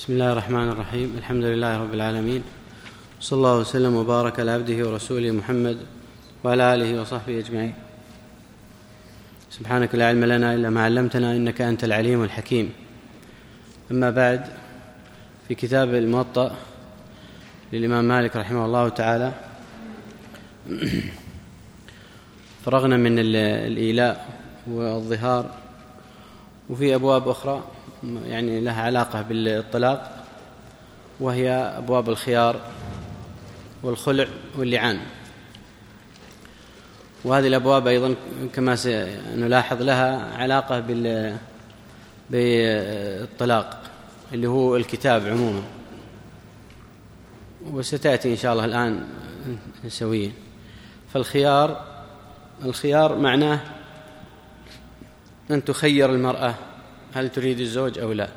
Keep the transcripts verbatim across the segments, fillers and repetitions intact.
بسم الله الرحمن الرحيم. الحمد لله رب العالمين، صلى الله وسلم وبارك على عبده ورسوله محمد وعلى آله وصحبه أجمعين. سبحانك لا علم لنا إلا ما علمتنا إنك أنت العليم الحكيم. أما بعد، في كتاب الموطأ للإمام مالك رحمه الله تعالى فرغنا من الإيلاء والظهار، وفي أبواب أخرى يعني لها علاقة بالطلاق، وهي أبواب الخيار والخلع واللعان. وهذه الأبواب أيضا كما سنلاحظ لها علاقة بالطلاق اللي هو الكتاب عموما، وستأتي إن شاء الله الآن سويا. فالخيار الخيار معناه أن تخير المرأة هل تريد الزوج أو لا،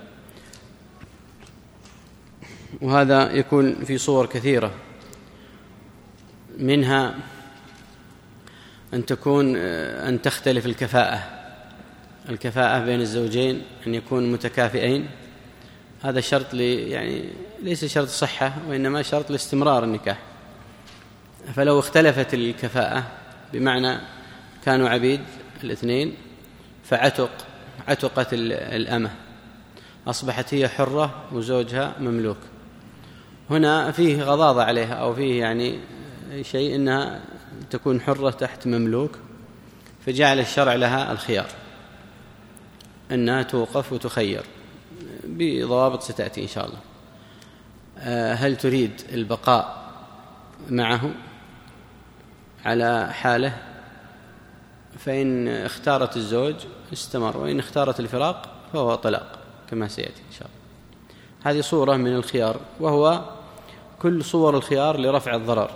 وهذا يكون في صور كثيرة، منها أن تكون أن تختلف الكفاءة الكفاءة بين الزوجين، أن يكونوا متكافئين. هذا شرط لي يعني ليس شرط صحة، وإنما شرط لاستمرار النكاح. فلو اختلفت الكفاءة بمعنى كانوا عبيد الاثنين فعتق عتقت الأمة، أصبحت هي حرة وزوجها مملوك، هنا فيه غضاضة عليها، أو فيه يعني شيء أنها تكون حرة تحت مملوك، فجعل الشرع لها الخيار أنها توقف وتخير بضوابط ستأتي إن شاء الله. هل تريد البقاء معه على حاله؟ فإن اختارت الزوج استمر، وإن اختارت الفراق فهو طلاق كما سيأتي إن شاء الله. هذه صورة من الخيار، وهو كل صور الخيار لرفع الضرر.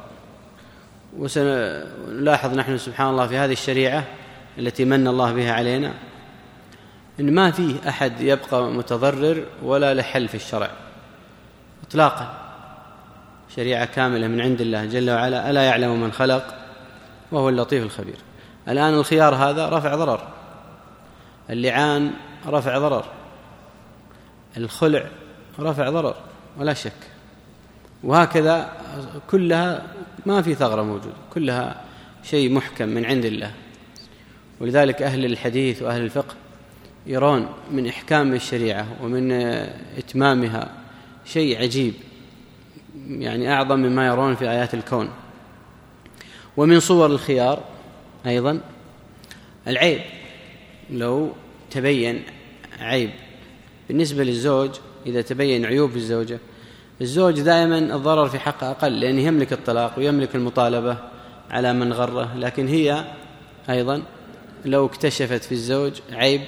وسنلاحظ نحن سبحان الله في هذه الشريعة التي من الله بها علينا إن ما فيه أحد يبقى متضرر ولا لحل في الشرع إطلاقا. شريعة كاملة من عند الله جل وعلا، ألا يعلم من خلق وهو اللطيف الخبير. الآن الخيار هذا رفع ضرر، اللعان رفع ضرر، الخلع رفع ضرر ولا شك، وهكذا كلها ما في ثغرة موجودة، كلها شيء محكم من عند الله. ولذلك أهل الحديث وأهل الفقه يرون من إحكام الشريعة ومن إتمامها شيء عجيب، يعني أعظم مما يرون في آيات الكون. ومن صور الخيار أيضا العيب، لو تبين عيب بالنسبة للزوج، إذا تبين عيوب الزوجة، الزوج دائما الضرر في حقه أقل، لأنه يملك الطلاق ويملك المطالبة على من غره. لكن هي أيضا لو اكتشفت في الزوج عيب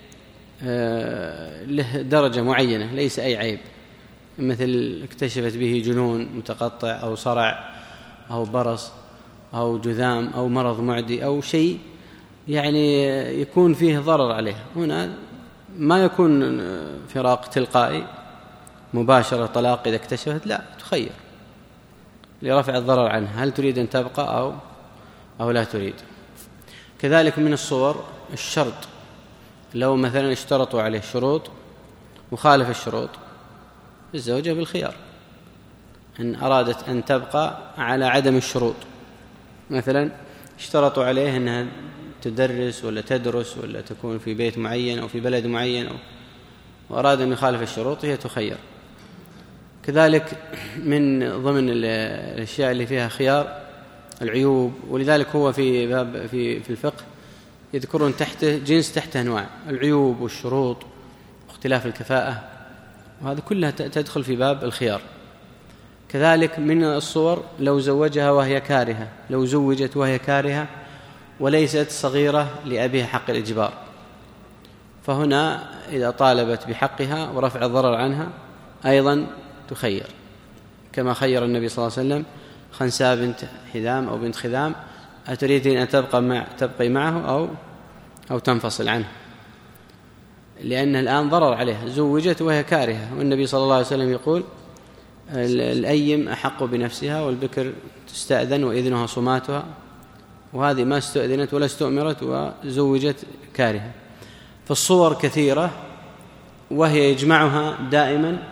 له درجة معينة، ليس أي عيب، مثل اكتشفت به جنون متقطع أو صرع أو برص أو جذام أو مرض معدي أو شيء يعني يكون فيه ضرر عليها، هنا ما يكون فراق تلقائي مباشرة طلاق إذا اكتشفت، لا، تخير لرفع الضرر عنها، هل تريد أن تبقى أو, أو لا تريد. كذلك من الصور الشرط، لو مثلا اشترطوا عليه شروط وخالف الشروط، الزوجة بالخيار إن أرادت أن تبقى على عدم الشروط. مثلا اشترطوا عليه أنها تدرس ولا تدرس ولا تكون في بيت معين أو في بلد معين، أو وأراد أن يخالف الشروط، هي تخير. كذلك من ضمن الأشياء اللي فيها خيار العيوب، ولذلك هو في باب في في الفقه يذكرون تحته جنس تحت أنواع العيوب والشروط واختلاف الكفاءة، وهذا كلها تدخل في باب الخيار. كذلك من الصور لو زوجها وهي كارهة، لو زوجت وهي كارهة وليست صغيرة لأبيها حق الإجبار، فهنا إذا طالبت بحقها ورفع الضرر عنها أيضا تخير، كما خير النبي صلى الله عليه وسلم خنساء بنت حذام أو بنت خذام: أتريدين أن تبقى مع تبقي معه أو أو تنفصل عنه، لأن الآن ضرر عليها، زوجت وهي كارهة، والنبي صلى الله عليه وسلم يقول: الأيم أحق بنفسها والبكر تستأذن وإذنها صماتها، وهذه ما استأذنت ولا استؤمرت وزوجت كارهة. فالصور كثيرة، وهي يجمعها دائما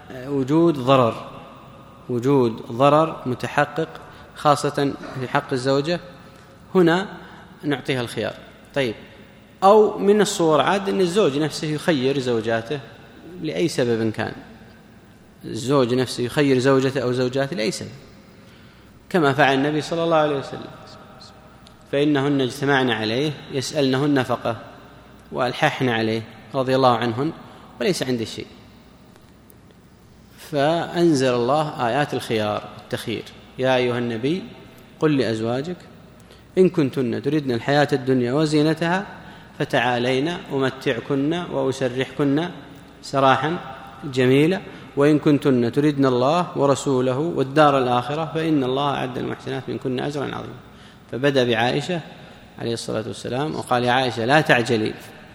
وجود ضرر وجود ضرر متحقق خاصة في حق الزوجة، هنا نعطيها الخيار. طيب، أو من الصور عاد أن الزوج نفسه يخير زوجاته لأي سبب كان، الزوج نفسه يخير زوجته أو زوجاته لأي سبب، كما فعل النبي صلى الله عليه وسلم، فإنهن اجتمعن عليه يسألنه النفقة وألححن عليه رضي الله عنهن وليس عنده شيء، فأنزل الله آيات الخيار التخيير: يا أيها النبي قل لأزواجك إن كنتن تردن الحياة الدنيا وزينتها فتعالين أمتعكن وأسرحكن سراحا جميلا، وإن كنتن تردن الله ورسوله والدار الآخرة فإن الله أعد المحسنات منكن أجرا عظيما. فبدأ بعائشة عليه الصلاة والسلام وقال: يا عائشة لا تعجلي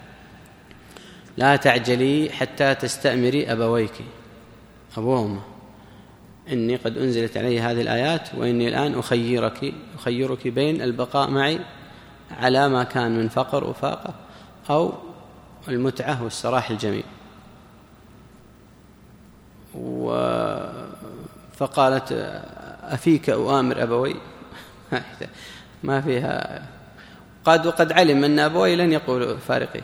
لا تعجلي حتى تستأمري أبويك، أبوهما، إني قد أنزلت علي هذه الآيات وإني الآن أخيرك أخيرك بين البقاء معي على ما كان من فقر وفاقة أو المتعة والسراح الجميل. فقالت: أفيك أؤامر أبوي؟ ما فيها، قد وقد علم أن أبوي لن يقولوا فارقي.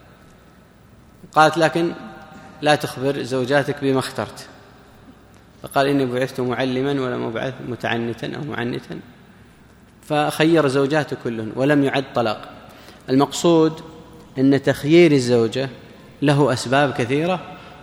قالت: لكن لا تخبر زوجاتك بما اخترت. فقال: إني بعثت معلما ولم أبعث متعنتا أو معنتا. فخير زوجاته كلهن ولم يعد طلاق. المقصود أن تخيير الزوجة له أسباب كثيرة،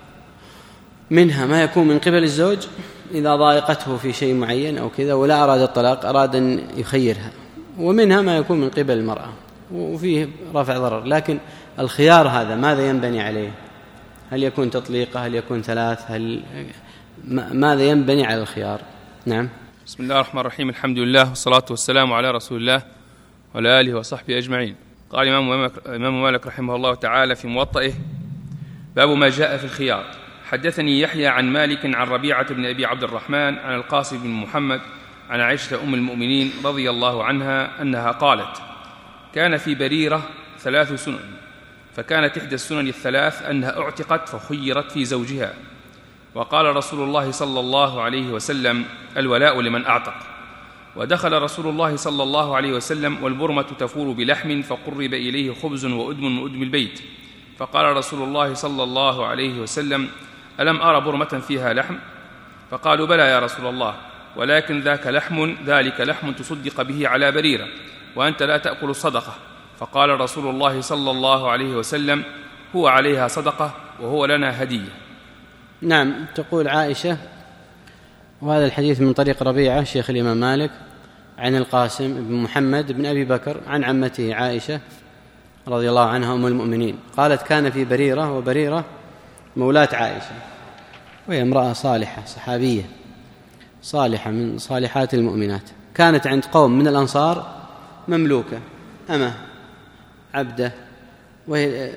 منها ما يكون من قبل الزوج إذا ضايقته في شيء معين أو كذا ولا أراد الطلاق، أراد أن يخيرها، ومنها ما يكون من قبل المرأة وفيه رفع ضرر. لكن الخيار هذا ماذا ينبني عليه؟ هل يكون تطليقه؟ هل يكون ثلاث؟ هل ماذا ينبني على الخيار؟ نعم. بسم الله الرحمن الرحيم، الحمد لله والصلاة والسلام على رسول الله وعلى آله وصحبه أجمعين. قال الإمام مالك رحمه الله تعالى في موطئه: باب ما جاء في الخيار. حدثني يحيى عن مالك عن ربيعة بن أبي عبد الرحمن عن القاسم بن محمد عن عائشة أم المؤمنين رضي الله عنها أنها قالت: كان في بريرة ثلاث سنن، فكانت إحدى السنن الثلاث أنها اعتقت فخيرت في زوجها، وقال رسول الله صلى الله عليه وسلم: الولاء لمن أعتق. ودخل رسول الله صلى الله عليه وسلم والبرمة تفور بلحم فقرب إليه خبز وأدم من أدم البيت، فقال رسول الله صلى الله عليه وسلم: ألم أرى برمة فيها لحم؟ فقالوا: بلى يا رسول الله، ولكن ذاك لحم ذلك لحم تصدق به على بريرة، وأنت لا تأكل الصدقة. فقال رسول الله صلى الله عليه وسلم: هو عليها صدقة وهو لنا هدية. نعم. تقول عائشة، وهذا الحديث من طريق ربيعة شيخ الإمام مالك عن القاسم بن محمد بن أبي بكر عن عمته عائشة رضي الله عنها أم المؤمنين قالت: كان في بريرة، وبريرة مولاة عائشة، وهي امرأة صالحة صحابية صالحة من صالحات المؤمنات، كانت عند قوم من الأنصار مملوكة أمة عبدة، وهي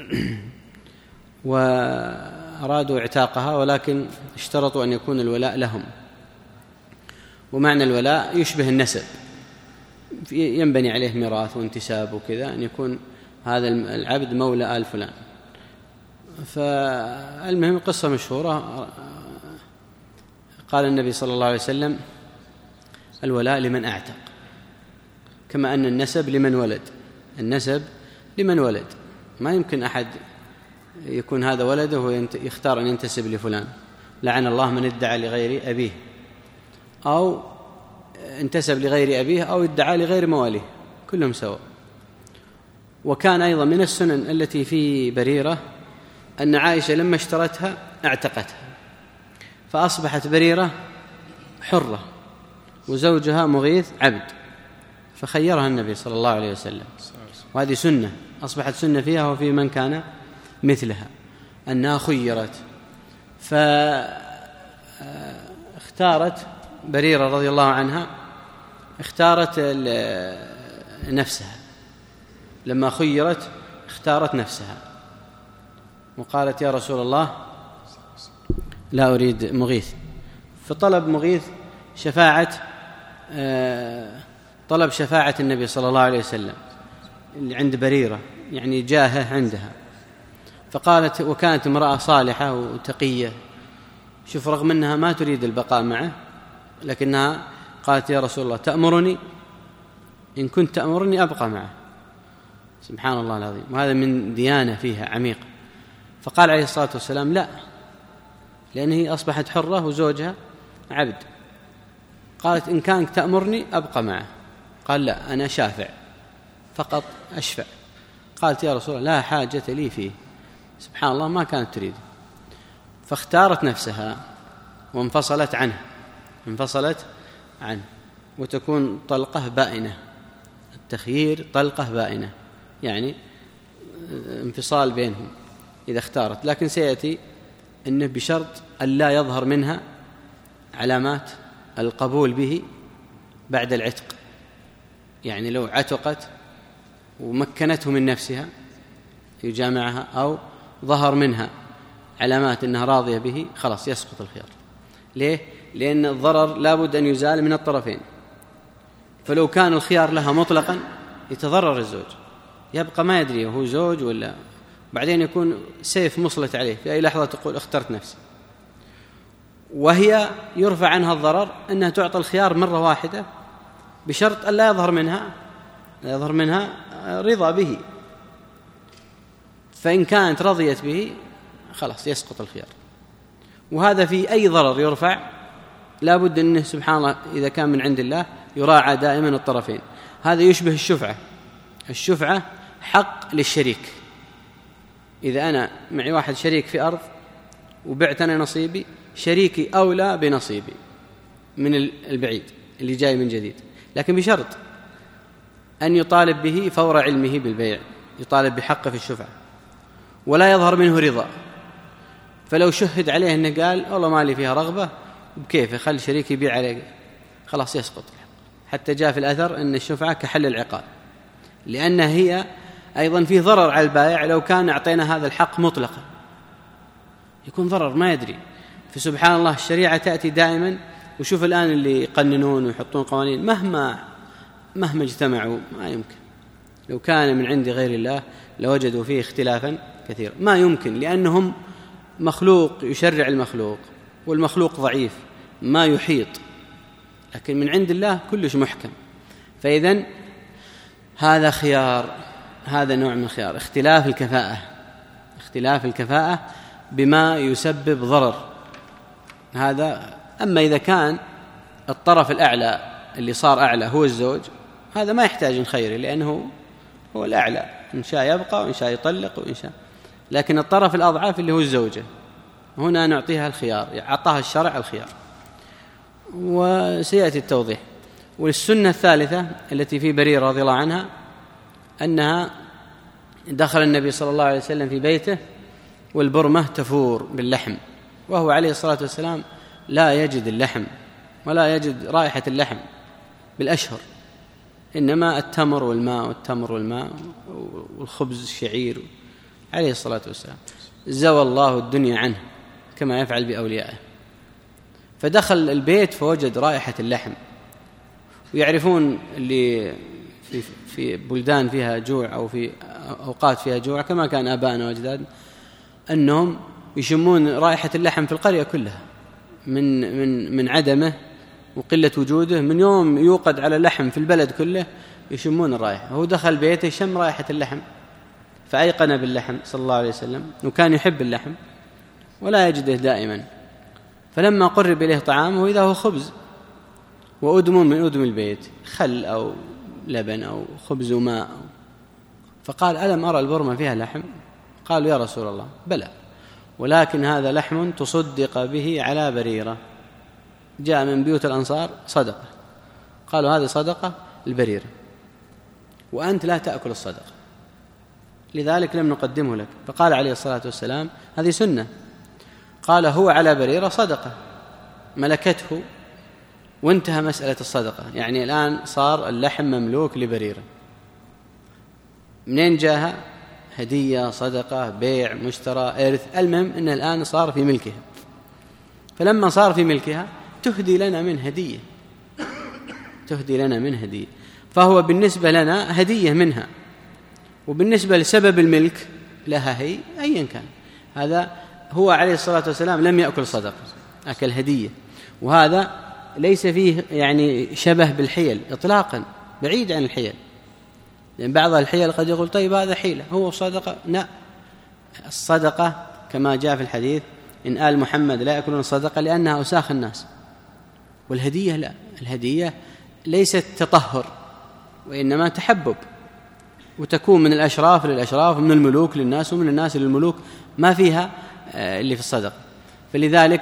وأرادوا اعتاقها، ولكن اشترطوا أن يكون الولاء لهم. ومعنى الولاء يشبه النسب، ينبني عليه ميراث وانتساب وكذا، أن يكون هذا العبد مولى آل فلان. فالمهم قصة مشهورة، قال النبي صلى الله عليه وسلم: الولاء لمن أعتق، كما أن النسب لمن ولد، النسب لمن ولد، ما يمكن أحد يكون هذا ولده ويختار أن ينتسب لفلان، لعن الله من ادعى لغير أبيه أو انتسب لغير أبيه أو ادعى لغير مواليه، كلهم سواء. وكان أيضا من السنن التي في بريرة أن عائشة لما اشترتها اعتقتها، فأصبحت بريرة حرة وزوجها مغيث عبد، فخيرها النبي صلى الله عليه وسلم. وهذه سنة أصبحت سنة فيها وفي من كان مثلها أنها خيرت. فاختارت بريرة رضي الله عنها، اختارت نفسها، لما خيرت اختارت نفسها وقالت: يا رسول الله لا أريد مغيث. فطلب مغيث شفاعة طلب شفاعة النبي صلى الله عليه وسلم اللي عند بريرة، يعني جاهه عندها. فقالت، وكانت امرأة صالحة وتقية، شوف، رغم أنها ما تريد البقاء معه لكنها قالت يا رسول الله تأمرني؟ إن كنت تأمرني أبقى معه. سبحان الله العظيم، وهذا من ديانة فيها عميقة. فقال عليه الصلاة والسلام لا، لأنه أصبحت حرة وزوجها عبد. قالت إن كانت تأمرني أبقى معه. قال لا، أنا شافع فقط أشفع. قالت يا رسول الله لا حاجة لي فيه. سبحان الله، ما كانت تريد، فاختارت نفسها وانفصلت عنه انفصلت عنه وتكون طلقة بائنة. التخيير طلقة بائنة، يعني انفصال بينهم إذا اختارت، لكن سيأتي أنه بشرط أن لا يظهر منها علامات القبول به بعد العتق. يعني لو عتقت ومكنته من نفسها يجامعها أو ظهر منها علامات أنها راضية به، خلاص يسقط الخيار. ليه؟ لأن الضرر لابد أن يزال من الطرفين. فلو كان الخيار لها مطلقا يتضرر الزوج، يبقى ما يدري هو زوج ولا، بعدين يكون سيف مسلط عليه في أي لحظة تقول اخترت نفسي. وهي يرفع عنها الضرر أنها تعطى الخيار مرة واحدة بشرط أن لا يظهر منها لا يظهر منها رضا به. فإن كانت رضيت به خلاص يسقط الخيار. وهذا في أي ضرر يرفع لابد أنه سبحان الله إذا كان من عند الله يراعى دائما الطرفين. هذا يشبه الشفعة. الشفعة حق للشريك. إذا أنا معي واحد شريك في أرض وبعت أنا نصيبي، شريكي أولى بنصيبي من البعيد اللي جاي من جديد، لكن بشرط أن يطالب به فور علمه بالبيع، يطالب بحقه في الشفعة ولا يظهر منه رضا. فلو شهد عليه أنه قال والله ما لي فيها رغبة بكيف خلي شريكي يبيع عليه، خلاص يسقط. حتى جاء في الأثر أن الشفعة كحل العقال، لأن هي أيضا فيه ضرر على البائع. لو كان أعطينا هذا الحق مطلقا يكون ضرر ما يدري. فسبحان الله الشريعة تأتي دائما. وشوف الآن اللي يقننون ويحطون قوانين مهما مهما اجتمعوا ما يمكن. لو كان من عند غير الله لوجدوا فيه اختلافا كثيرا. ما يمكن، لأنهم مخلوق يشرع المخلوق، والمخلوق ضعيف ما يحيط، لكن من عند الله كلش محكم. فإذن هذا خيار، هذا نوع من الخيار، اختلاف الكفاءة اختلاف الكفاءة بما يسبب ضرر. هذا. أما إذا كان الطرف الأعلى اللي صار أعلى هو الزوج، هذا ما يحتاج نخيره لأنه هو الأعلى، إن شاء يبقى وإن شاء يطلق وإن شاء. لكن الطرف الأضعف اللي هو الزوجة هنا نعطيها الخيار، أعطاها الشرع الخيار، وسيأتي التوضيح. والسنة الثالثة التي في بريرة رضي الله عنها أنها دخل النبي صلى الله عليه وسلم في بيته والبرمة تفور باللحم، وهو عليه الصلاة والسلام لا يجد اللحم ولا يجد رائحة اللحم بالأشهر، إنما التمر والماء والتمر والماء والخبز الشعير عليه الصلاة والسلام. زوى الله الدنيا عنه كما يفعل بأوليائه. فدخل البيت فوجد رائحة اللحم. ويعرفون اللي في, في بلدان فيها جوع أو في أوقات فيها جوع كما كان آبائنا وأجدادنا أنهم يشمون رائحة اللحم في القرية كلها من, من, من عدمه وقلة وجوده. من يوم يوقد على اللحم في البلد كله يشمون الرائحة. هو دخل بيته شم رائحة اللحم فأيقن باللحم صلى الله عليه وسلم، وكان يحب اللحم ولا يجده دائما. فلما قرب إليه طعامه إذا هو خبز وأدم من أدم البيت، خل أو لبن أو خبز وماء. فقال ألم أرى البرمة فيها لحم؟ قالوا يا رسول الله بلى، ولكن هذا لحم تصدق به على بريرة، جاء من بيوت الأنصار صدقة. قالوا هذه صدقة البريرة وأنت لا تأكل الصدقة، لذلك لم نقدمه لك. فقال عليه الصلاة والسلام هذه سنة. قال هو على بريرة صدقة ملكته وانتهى مسألة الصدقة. يعني الآن صار اللحم مملوك لبريرة. منين جاءها؟ هدية، صدقة، بيع، مشترى، إرث، المهم أنه الآن صار في ملكها. فلما صار في ملكها تهدي لنا من هدية تهدي لنا من هدية فهو بالنسبة لنا هدية منها، وبالنسبة لسبب الملك لها هي أيا كان. هذا هو عليه الصلاة والسلام لم يأكل صدقة، أكل هدية، وهذا ليس فيه يعني شبه بالحيل إطلاقا، بعيد عن الحيل، لأن بعض الحيل قد يقول طيب هذا حيلة هو صدقة. لا، الصدقة كما جاء في الحديث إن آل محمد لا يأكلون الصدقة لأنها أوساخ الناس، والهدية لا، الهدية ليست تطهر وإنما تحبب، وتكون من الأشراف للأشراف ومن الملوك للناس ومن الناس للملوك، ما فيها اللي في الصدقة. فلذلك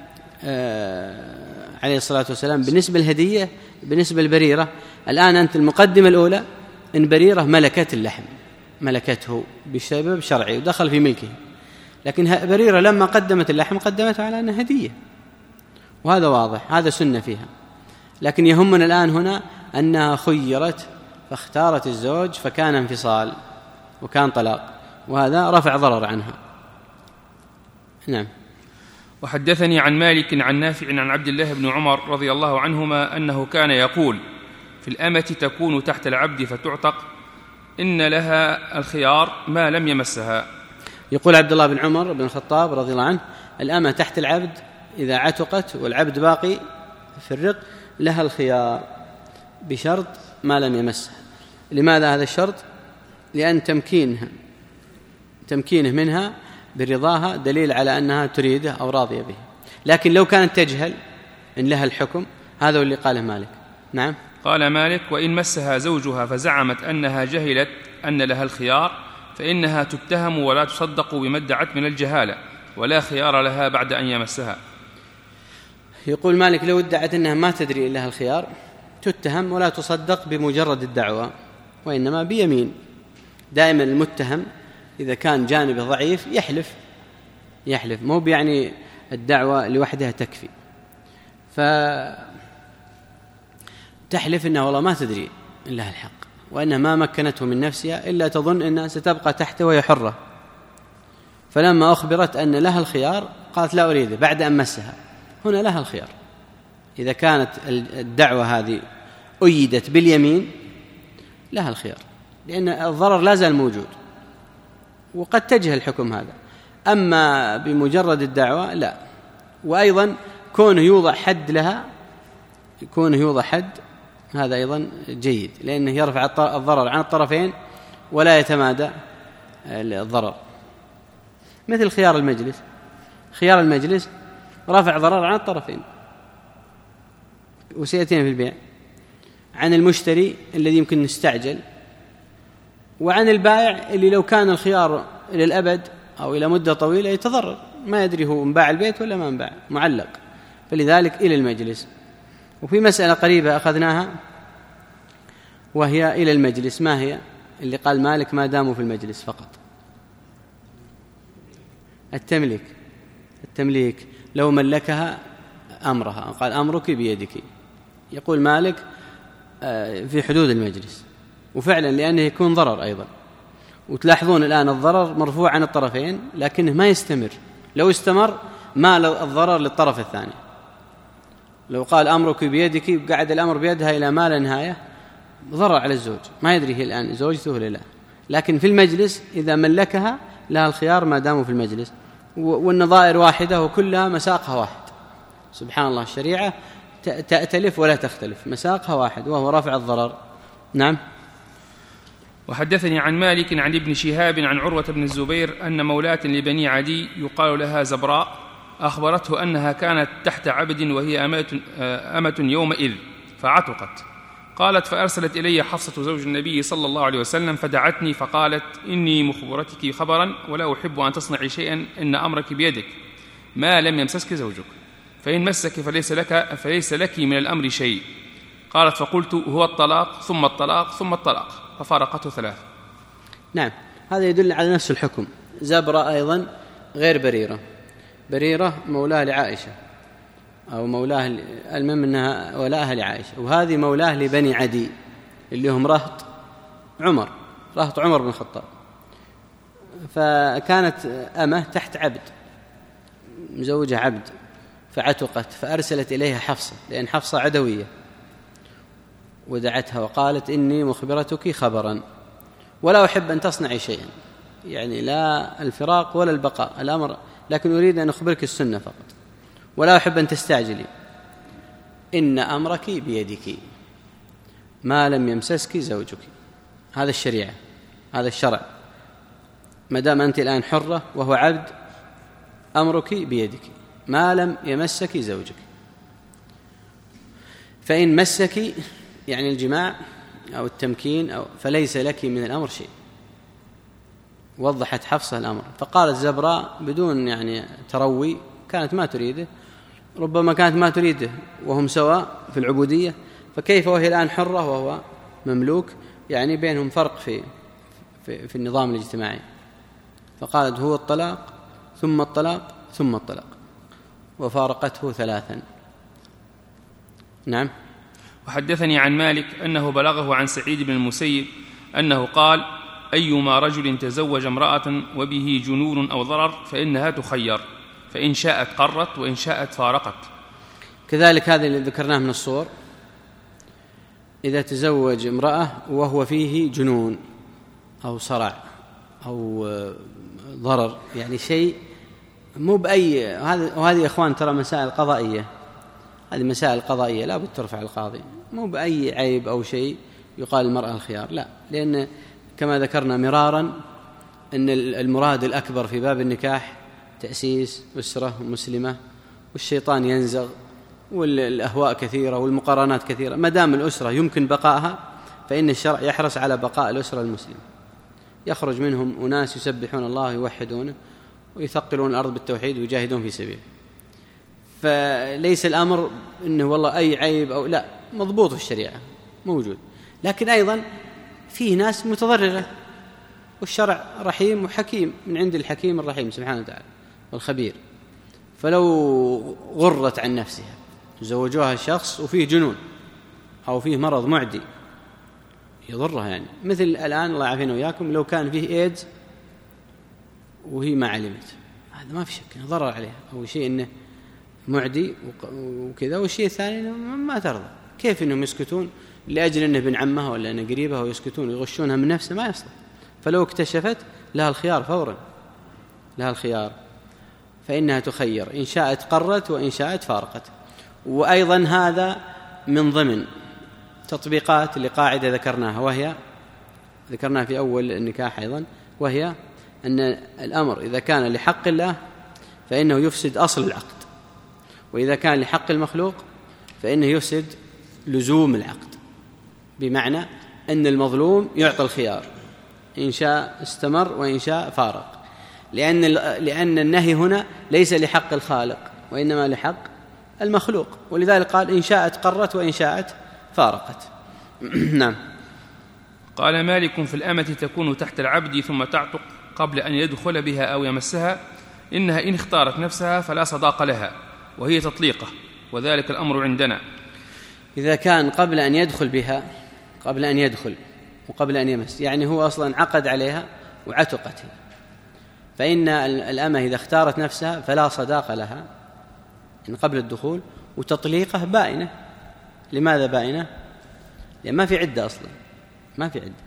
عليه الصلاة والسلام بالنسبة للهدية، بالنسبة للبريرة، الآن أنت المقدمة الأولى إن بريرة ملكت اللحم، ملكته بسبب شرعي ودخل في ملكه، لكن بريرة لما قدمت اللحم قدمته على أنها هدية، وهذا واضح، هذا سنة فيها. لكن يهمنا الآن هنا أنها خيرت فاختارت الزوج فكان انفصال وكان طلاق، وهذا رفع ضرر عنها. نعم. وحدثني عن مالك عن نافع عن عبد الله بن عمر رضي الله عنهما أنه كان يقول في الأمة تكون تحت العبد فتعتق إن لها الخيار ما لم يمسها. يقول عبد الله بن عمر بن الخطاب رضي الله عنه الأمة تحت العبد إذا عتقت والعبد باقي في الرق لها الخيار بشرط ما لم يمسها. لماذا هذا الشرط؟ لأن تمكينها تمكينه منها برضاها دليل على أنها تريده أو راضية به. لكن لو كانت تجهل إن لها الحكم، هذا اللي قاله مالك. نعم. قال مالك وإن مسها زوجها فزعمت أنها جهلت أن لها الخيار فإنها تتهم ولا تصدق بما ادعت من الجهالة، ولا خيار لها بعد أن يمسها. يقول مالك لو ادعت أنها ما تدري إلا الخيار تتهم ولا تصدق بمجرد الدعوة، وإنما بيمين. دائما المتهم إذا كان جانبه ضعيف يحلف يحلف مو بيعني الدعوة لوحدها تكفي، فتحلف إنها والله ما تدري إلا الحق، وأنها ما مكنته من نفسها إلا تظن أنها ستبقى تحته وهي حرة. فلما أخبرت أن لها الخيار قالت لا أريده بعد أن مسها. هنا لها الخيار إذا كانت الدعوة هذه أيدت باليمين، لها الخيار، لأن الضرر لا زال موجود وقد تجهل الحكم هذا. أما بمجرد الدعوة لا. وأيضا كونه يوضع حد لها، كونه يوضع حد هذا أيضا جيد، لأنه يرفع الضرر عن الطرفين ولا يتمادى الضرر. مثل خيار المجلس، خيار المجلس رفع ضرر عن الطرفين، وسيأتينا في البيع، عن المشتري الذي يمكن نستعجل، وعن البائع اللي لو كان الخيار إلى الأبد أو إلى مدة طويلة يتضرر، ما يدري هو انباع البيت ولا ما انباع، معلق. فلذلك إلى المجلس. وفي مسألة قريبة أخذناها وهي إلى المجلس، ما هي؟ اللي قال مالك ما داموا في المجلس فقط. التمليك، التمليك لو ملكها أمرها، قال أمرك بيدك، يقول مالك في حدود المجلس، وفعلا لأنه يكون ضرر أيضا. وتلاحظون الآن الضرر مرفوع عن الطرفين لكنه ما يستمر، لو استمر ما الضرر للطرف الثاني. لو قال أمرك بيدك وقعد الأمر بيدها إلى ما لا نهاية ضرر على الزوج، ما يدري هي الآن زوجته ولا لا. لكن في المجلس إذا ملكها لها الخيار ما داموا في المجلس، والنظائر واحدة وكلها مساقها واحد. سبحان الله، الشريعة تأتلف ولا تختلف، مساقها واحد وهو رفع الضرر. نعم. وحدثني عن مالك عن ابن شهاب عن عروة بن الزبير أن مولاة لبني عدي يقال لها زبراء أخبرته أنها كانت تحت عبد وهي أمة يومئذ فعتقت. قالت فأرسلت إلي حفصة زوج النبي صلى الله عليه وسلم فدعتني فقالت إني مخبرتك خبرا ولا أحب أن تصنعي شيئا إن أمرك بيدك ما لم يمسسك زوجك، فإن مسك فليس لك, فليس لك من الأمر شيء. قالت فقلت هو الطلاق ثم الطلاق ثم الطلاق، ففارقته ثلاث. نعم، هذا يدل على نفس الحكم. زبرة أيضا غير بريرة، بريرة مولاه لعائشة أو مولاه، المهم أنها ولاها لعائشة، وهذه مولاه لبني عدي اللي هم رهط عمر، رهط عمر بن الخطاب. فكانت أمه تحت عبد، مزوجة عبد، فعتقت، فأرسلت إليها حفصة لأن حفصة عدوية، ودعتها وقالت إني مخبرتك خبرا ولا أحب أن تصنعي شيئا، يعني لا الفراق ولا البقاء الأمر، لكن أريد أن أخبرك السنة فقط. ولا أحب أن تستعجلي، إن أمرك بيدك ما لم يمسسك زوجك. هذا الشريعة، هذا الشرع. ما دام أنت الآن حرة وهو عبد، أمرك بيدك ما لم يمسك زوجك. فإن مسك يعني الجماع أو التمكين أو فليس لك من الأمر شيء. وضحت حفصة الأمر، فقالت زبراء بدون يعني تروي، كانت ما تريده، ربما كانت ما تريده وهم سواء في العبودية، فكيف وهي الآن حرة وهو مملوك؟ يعني بينهم فرق في في, في النظام الاجتماعي. فقالت هو الطلاق ثم الطلاق ثم الطلاق، وفارقته ثلاثا. نعم. وحدثني عن مالك أنه بلغه عن سعيد بن المسيب أنه قال: أيما رجل تزوج امرأة وبه جنون أو ضرر فإنها تخير، فإن شاءت قرت وإن شاءت فارقت. كذلك هذا اللي ذكرناه من الصور، إذا تزوج امرأة وهو فيه جنون أو صرع أو ضرر، يعني شيء مو بأي هذا، وهذه يا إخوان ترى مسائل قضائية، هذه مسائل قضائية لا بد ترفع القاضي، مو بأي عيب أو شيء يقال المرأة الخيار، لا، لأن كما ذكرنا مرارا أن المراد الأكبر في باب النكاح تأسيس أسرة مسلمة، والشيطان ينزغ والأهواء كثيرة والمقارنات كثيرة. ما دام الأسرة يمكن بقائها فإن الشرع يحرص على بقاء الأسرة المسلمة، يخرج منهم أناس يسبحون الله ويوحدونه ويثقلون الأرض بالتوحيد ويجاهدون في سبيله. فليس الأمر إنه والله أي عيب أو لا، مضبوط في الشريعة موجود، لكن أيضا فيه ناس متضررة، والشرع رحيم وحكيم من عند الحكيم الرحيم سبحانه وتعالى والخبير. فلو غرت عن نفسها زوجوها الشخص وفيه جنون أو فيه مرض معدي يضرها، يعني مثل الآن الله يعافينا وإياكم لو كان فيه إيدز وهي ما علمت، هذا ما في شك إنه ضرر عليها، أو شيء إنه معدي وكذا، والشيء الثاني إنه ما ترضى. كيف إنهم يسكتون لأجل إنه ابن عمها ولا إنه قريبها ويسكتون ويغشونها من نفسه؟ ما يصلح. فلو اكتشفت لها الخيار فورا، لها الخيار، فإنها تخير، إن شاءت قرت وإن شاءت فارقت. وأيضا هذا من ضمن تطبيقات لقاعدة ذكرناها، وهي ذكرناها في أول النكاح أيضا، وهي أن الأمر إذا كان لحق الله فإنه يفسد أصل العقد، وإذا كان لحق المخلوق فإنه يفسد لزوم العقد، بمعنى أن المظلوم يعطى الخيار، إن شاء استمر وإن شاء فارق، لأن لأن النهي هنا ليس لحق الخالق وإنما لحق المخلوق، ولذلك قال إن شاءت قرت وإن شاءت فارقت. نعم. قال مالك: في الأمة تكون تحت العبد ثم تعتق قبل أن يدخل بها أو يمسها، إنها إن اختارت نفسها فلا صداق لها وهي تطليقه، وذلك الأمر عندنا. إذا كان قبل أن يدخل بها، قبل أن يدخل وقبل أن يمس، يعني هو أصلا عقد عليها وعتقت، فإن الأمة إذا اختارت نفسها فلا صداق لها إن قبل الدخول، وتطليقه بائنة. لماذا بائنة؟ لأن ما في عدة أصلا، ما في عدة.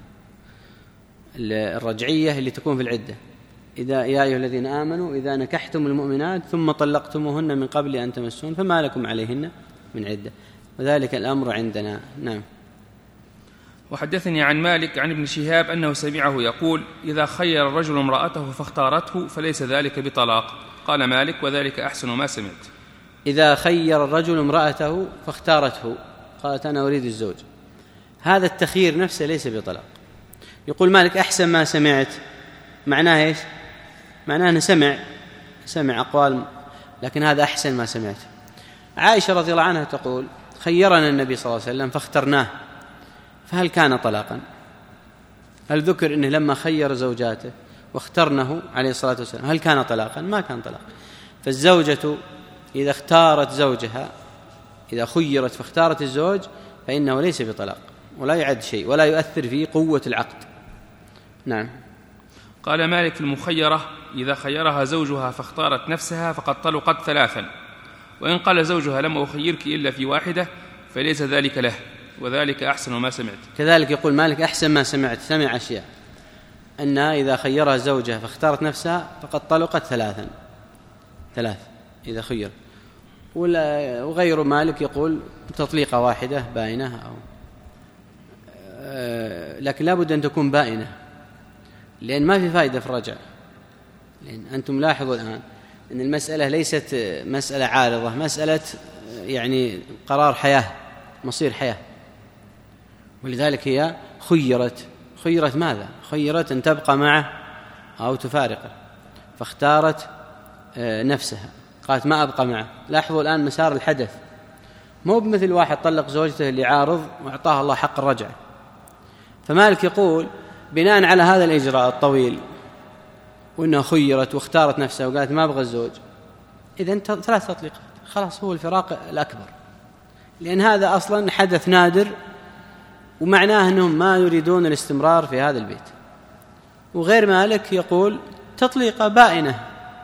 الرجعية اللي تكون في العدة، إذا يا أيها الذين آمنوا إذا نكحتم المؤمنات ثم طلقتموهن من قبل أن تمسون فما لكم عليهن من عدة، وذلك الأمر عندنا. نعم. وحدثني عن مالك عن ابن شهاب أنه سمعه يقول: إذا خير الرجل امرأته فاختارته فليس ذلك بطلاق. قال مالك: وذلك أحسن ما سمعت. إذا خير الرجل امرأته فاختارته، قالت أنا أريد الزوج، هذا التخيير نفسه ليس بطلاق. يقول مالك: أحسن ما سمعت، معناه إيش؟ معناه أنه سمع سمع أقوال، لكن هذا أحسن ما سمعت. عائشة رضي الله عنها تقول: خيرنا النبي صلى الله عليه وسلم فاخترناه، فهل كان طلاقا؟ هل ذكر إنه لما خير زوجاته واخترنه عليه الصلاة والسلام هل كان طلاقا؟ ما كان طلاق. فالزوجة إذا اختارت زوجها، إذا خيرت فاختارت الزوج، فإنه ليس بطلاق ولا يعد شيء ولا يؤثر في قوة العقد. نعم. قال مالك: المخيرة إذا خيرها زوجها فاختارت نفسها فقد طلقت ثلاثا، وإن قال زوجها لم أخيرك إلا في واحدة فليس ذلك له، وذلك أحسن ما سمعت. كذلك يقول مالك: أحسن ما سمعت، سمع أشياء أنها إذا خيرها زوجها فاختارت نفسها فقد طلقت ثلاثا، ثلاث إذا خير. وغير مالك يقول تطليقة واحدة باينة أو لكن لا بد أن تكون باينة، لأن ما في فائدة في الرجع. لأن أنتم لاحظوا الآن أن المسألة ليست مسألة عارضة، مسألة يعني قرار حياة، مصير حياة، ولذلك هي خيرت. خيرت ماذا؟ خيرت أن تبقى معه أو تفارقه، فاختارت نفسها، قالت ما أبقى معه. لاحظوا الآن مسار الحدث، مو بمثل واحد طلق زوجته اللي عارض وأعطاه الله حق الرجعة. فمالك يقول بناء على هذا الإجراء الطويل وأنها خيرت واختارت نفسها وقالت ما أبغى الزوج، إذن ثلاث تطليقات خلاص هو الفراق الأكبر، لأن هذا أصلا حدث نادر ومعناه أنهم ما يريدون الاستمرار في هذا البيت. وغير مالك يقول تطليقة بائنة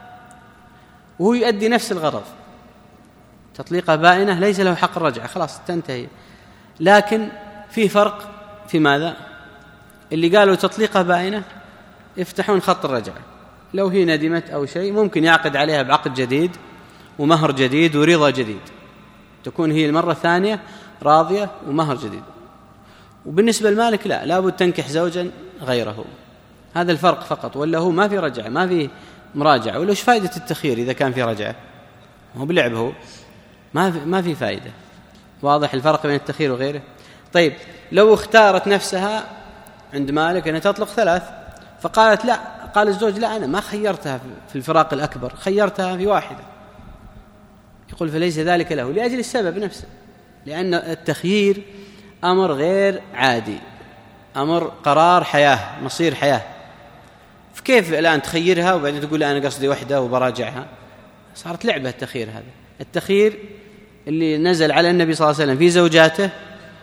وهو يؤدي نفس الغرض، تطليقة بائنة ليس له حق الرجعة، خلاص تنتهي. لكن في فرق في ماذا؟ اللي قالوا تطليقة بائنة يفتحون خط الرجعة، لو هي ندمت أو شيء ممكن يعقد عليها بعقد جديد ومهر جديد ورضا جديد، تكون هي المرة الثانية راضية ومهر جديد. وبالنسبة لمالك لا، لابد تنكح زوجا غيره، هذا الفرق فقط، ولا هو ما في رجعة، ما في مراجعة. ولا وش فائدة التخيير إذا كان في رجعة؟ هو بلعب، هو ما في, ما في فائدة. واضح الفرق بين التخيير وغيره؟ طيب لو اختارت نفسها عند مالك أن تطلق ثلاث، فقالت لا، قال الزوج لا أنا ما خيرتها في الفراق الأكبر، خيرتها في واحدة، يقول فليس ذلك له لأجل السبب نفسه، لأن التخيير أمر غير عادي، أمر قرار حياة، مصير حياة. فكيف الآن تخيرها وبعدين تقول أنا قصدي وحدة وبراجعها؟ صارت لعبة التخيير. هذا التخيير اللي نزل على النبي صلى الله عليه وسلم في زوجاته: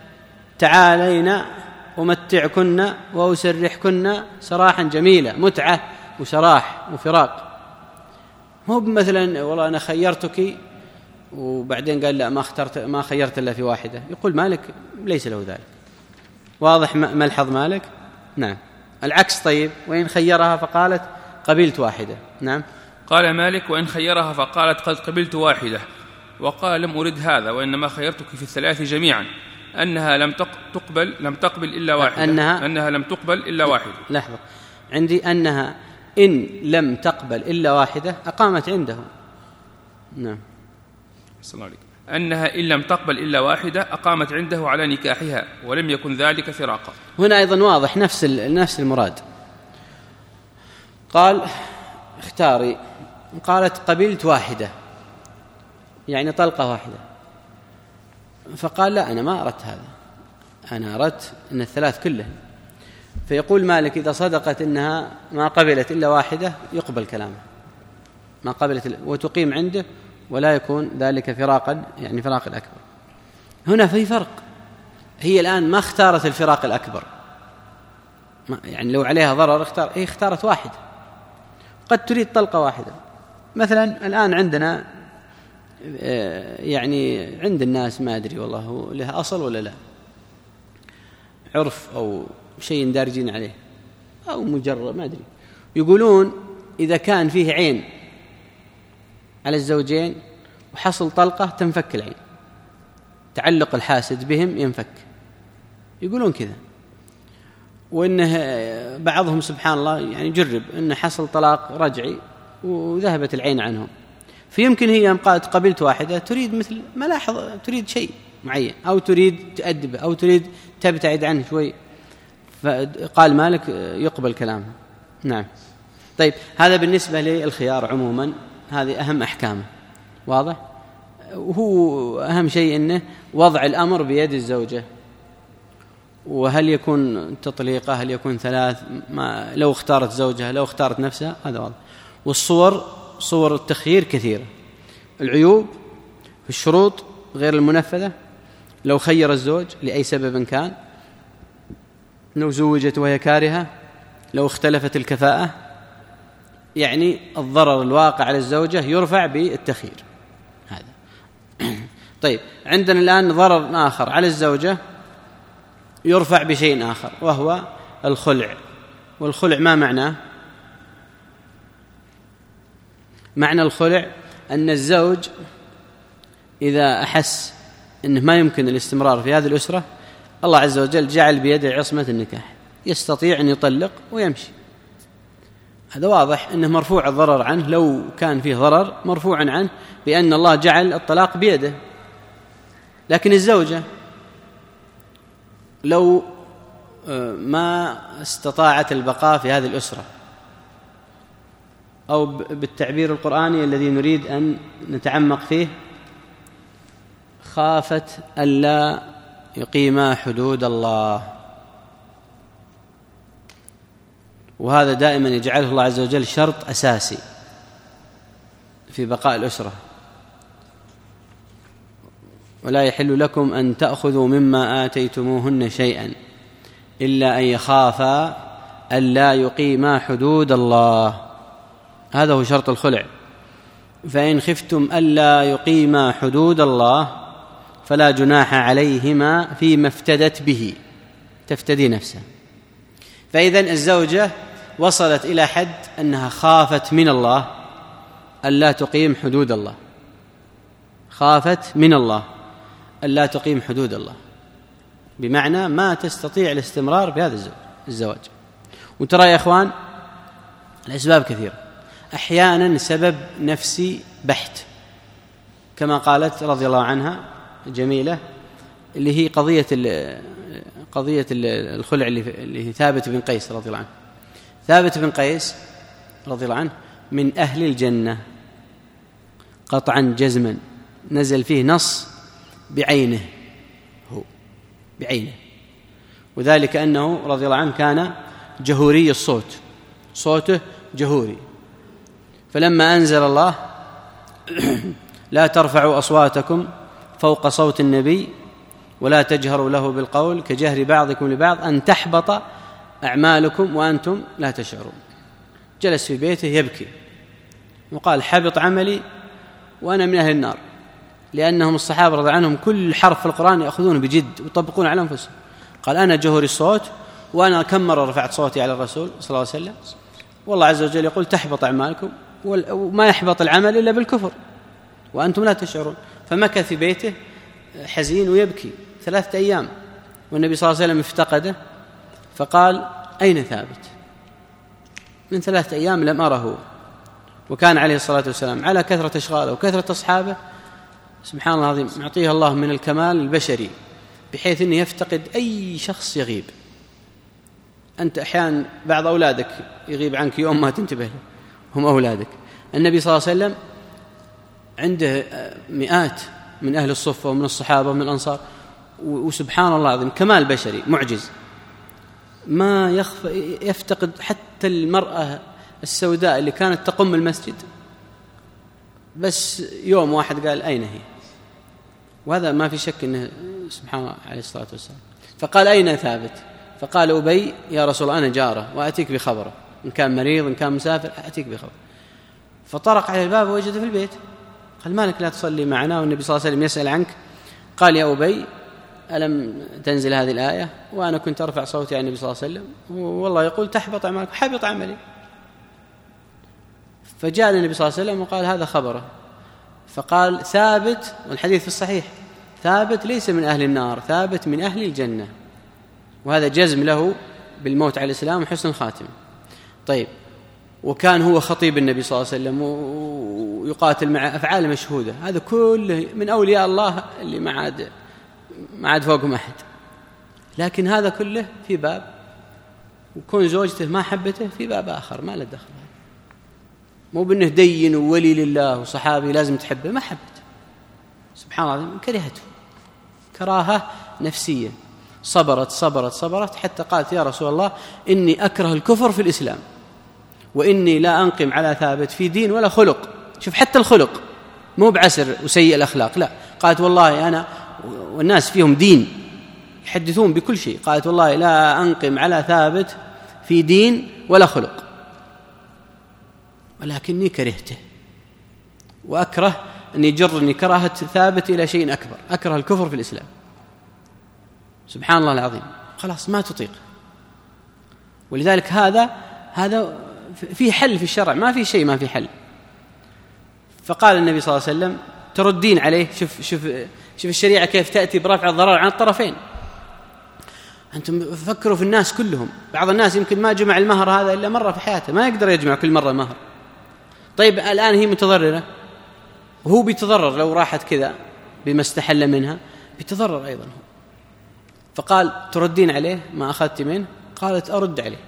تعالينا أمتعكن وأسرحكن سراحا جميلا، متعة وسراح وفراق. مو مثلا والله أنا خيرتك وبعدين قال لا ما اخترت ما خيرت إلا في واحدة، يقول مالك ليس له ذلك. واضح ملحظ مالك؟ نعم. العكس طيب، وإن خيرها فقالت قبلت واحدة. نعم. قال مالك: وإن خيرها فقالت قد قبلت واحدة، وقال لم أرد هذا، وإنما خيرتك في الثلاث جميعا، أنها لم تقبل لم تقبل إلا واحدة، أنها, أنها لم تقبل إلا واحدة. لحظة، عندي أنها إن لم تقبل إلا واحدة أقامت عنده. نعم. السلام عليكم. أنها إن لم تقبل إلا واحدة أقامت عنده على نكاحها، ولم يكن ذلك فراقا. هنا أيضا واضح نفس نفس المراد. قال اختاري، قالت قبلت واحدة يعني طلقة واحدة، فقال لا أنا ما أردت هذا، أنا أردت أن الثلاث كلهم. فيقول مالك إذا صدقت إنها ما قبلت إلا واحدة يقبل كلامه، ما قبلت وتقيم عنده، ولا يكون ذلك فراقا يعني فراق الأكبر. هنا في فرق، هي الآن ما اختارت الفراق الأكبر، يعني لو عليها ضرر اختار هي اختارت واحدة، قد تريد طلقة واحدة. مثلا الآن عندنا يعني عند الناس ما أدري والله لها أصل ولا لا، عرف أو شيء دارجين عليه أو مجرد ما أدري، يقولون إذا كان فيه عين على الزوجين وحصل طلقة تنفك العين، تعلق الحاسد بهم ينفك، يقولون كذا. وإنه بعضهم سبحان الله يعني جرب إنه حصل طلاق رجعي وذهبت العين عنهم، فيمكن هي قالت قبلت واحدة تريد مثل ملاحظة، تريد شيء معين أو تريد تأدبه أو تريد تبتعد عنه شوي، فقال مالك يقبل كلامه. نعم. طيب هذا بالنسبة للخيار عموما، هذه أهم أحكامه. واضح؟ وهو أهم شيء أنه وضع الأمر بيد الزوجة، وهل يكون تطليقة هل يكون ثلاث، ما لو اختارت زوجها لو اختارت نفسها، هذا واضح. والصور صور التخيير كثيرة، العيوب في الشروط غير المنفذة، لو خير الزوج لأي سبب كان، لو زوجت وهي كارهة، لو اختلفت الكفاءة، يعني الضرر الواقع على الزوجة يرفع بالتخيير هذا. طيب عندنا الآن ضرر آخر على الزوجة يرفع بشيء آخر، وهو الخلع. والخلع ما معناه؟ معنى الخلع أن الزوج إذا أحس أنه ما يمكن الاستمرار في هذه الأسرة، الله عز وجل جعل بيده عصمة النكاح، يستطيع أن يطلق ويمشي. هذا واضح أنه مرفوع الضرر عنه، لو كان فيه ضرر مرفوع عنه بأن الله جعل الطلاق بيده. لكن الزوجة لو ما استطاعت البقاء في هذه الأسرة، أو بالتعبير القرآني الذي نريد أن نتعمق فيه، خافت ألا يقيما حدود الله، وهذا دائما يجعله الله عز وجل شرط أساسي في بقاء الأسرة. ولا يحل لكم أن تأخذوا مما آتيتموهن شيئا إلا أن يخافا ألا يقيما حدود الله، هذا هو شرط الخلع. فإن خفتم ألا يقيما حدود الله فلا جناح عليهما فيما افتدت به، تفتدي نفسها. فإذن الزوجة وصلت إلى حد أنها خافت من الله ألا تقيم حدود الله، خافت من الله ألا تقيم حدود الله، بمعنى ما تستطيع الاستمرار بهذا الزواج. وترى يا إخوان الأسباب كثيرة، أحيانا سبب نفسي بحت، كما قالت رضي الله عنها جميلة، اللي هي قضية قضية الخلع اللي هي ثابت بن قيس رضي الله عنه. ثابت بن قيس رضي الله عنه من أهل الجنة قطعا جزما، نزل فيه نص بعينه، هو بعينه، وذلك أنه رضي الله عنه كان جهوري الصوت، صوته جهوري. فلما أنزل الله لا ترفعوا أصواتكم فوق صوت النبي ولا تجهروا له بالقول كجهر بعضكم لبعض أن تحبط أعمالكم وأنتم لا تشعرون، جلس في بيته يبكي وقال حبط عملي وأنا من أهل النار، لأنهم الصحابة رضي عنهم كل حرف في القرآن يأخذونه بجد ويطبقون على أنفسهم. قال أنا جهوري الصوت، وأنا كم مرة رفعت صوتي على الرسول صلى الله عليه وسلم، والله عز وجل يقول تحبط أعمالكم، وما يحبط العمل إلا بالكفر وأنتم لا تشعرون. فمكث في بيته حزين ويبكي ثلاثة أيام، والنبي صلى الله عليه وسلم افتقده فقال أين ثابت؟ من ثلاثة أيام لم أره، وكان عليه الصلاة والسلام على كثرة أشغاله وكثرة أصحابه سبحان الله العظيم معطيه الله من الكمال البشري بحيث أنه يفتقد أي شخص يغيب. أنت أحيانا بعض أولادك يغيب عنك يوم ما تنتبه له، هم أولادك. النبي صلى الله عليه وسلم عنده مئات من أهل الصفة ومن الصحابة ومن الأنصار، وسبحان الله العظيم كمال بشري معجز، ما يخفى يفتقد حتى المرأة السوداء اللي كانت تقم المسجد، بس يوم واحد قال أين هي؟ وهذا ما في شك أنه سبحان الله عليه الصلاة والسلام. فقال أين ثابت؟ فقال أبي يا رسول الله أنا جاره وأتيك بخبره، إن كان مريض إن كان مسافر أتيك بخبره. فطرق على الباب ووجده في البيت، قال مالك لا تصلي معنا والنبي صلى الله عليه وسلم يسأل عنك؟ قال يا أبي ألم تنزل هذه الآية وأنا كنت أرفع صوتي على النبي صلى الله عليه وسلم والله يقول تحبط أعمالك، حبط عملي. فجاء النبي صلى الله عليه وسلم وقال هذا خبره، فقال ثابت، والحديث في الصحيح، ثابت ليس من أهل النار، ثابت من أهل الجنة، وهذا جزم له بالموت على الإسلام وحسن الخاتمة. طيب، وكان هو خطيب النبي صلى الله عليه وسلم ويقاتل مع أفعال مشهودة، هذا كله من أولياء الله اللي ما عاد ما عاد فوقهم أحد. لكن هذا كله في باب، وكون زوجته ما حبته في باب آخر ما له دخل، مو بأنه دين وولي لله وصحابي لازم تحبه، ما حبته سبحان الله، كرهته كراهة نفسية، صبرت صبرت صبرت حتى قالت يا رسول الله إني أكره الكفر في الإسلام وإني لا أنقم على ثابت في دين ولا خلق. شوف حتى الخلق مو بعسر وسيء الأخلاق، لا، قالت والله أنا والناس فيهم دين يحدثون بكل شيء، قالت والله لا أنقم على ثابت في دين ولا خلق، ولكني كرهته وأكره أن يجرني كراهة ثابت إلى شيء أكبر، أكره الكفر في الإسلام. سبحان الله العظيم، خلاص ما تطيق. ولذلك هذا هذا في حل في الشرع، ما في شيء ما في حل. فقال النبي صلى الله عليه وسلم تردين عليه. شوف شوف شوف الشريعة كيف تأتي برفع الضرر عن الطرفين. أنتم فكروا في الناس كلهم، بعض الناس يمكن ما جمع المهر هذا إلا مرة في حياته، ما يقدر يجمع كل مرة مهر. طيب الآن هي متضررة وهو بيتضرر، لو راحت كذا بما استحل منها بيتضرر أيضا هو. فقال تردين عليه ما أخذت منه؟ قالت أرد عليه.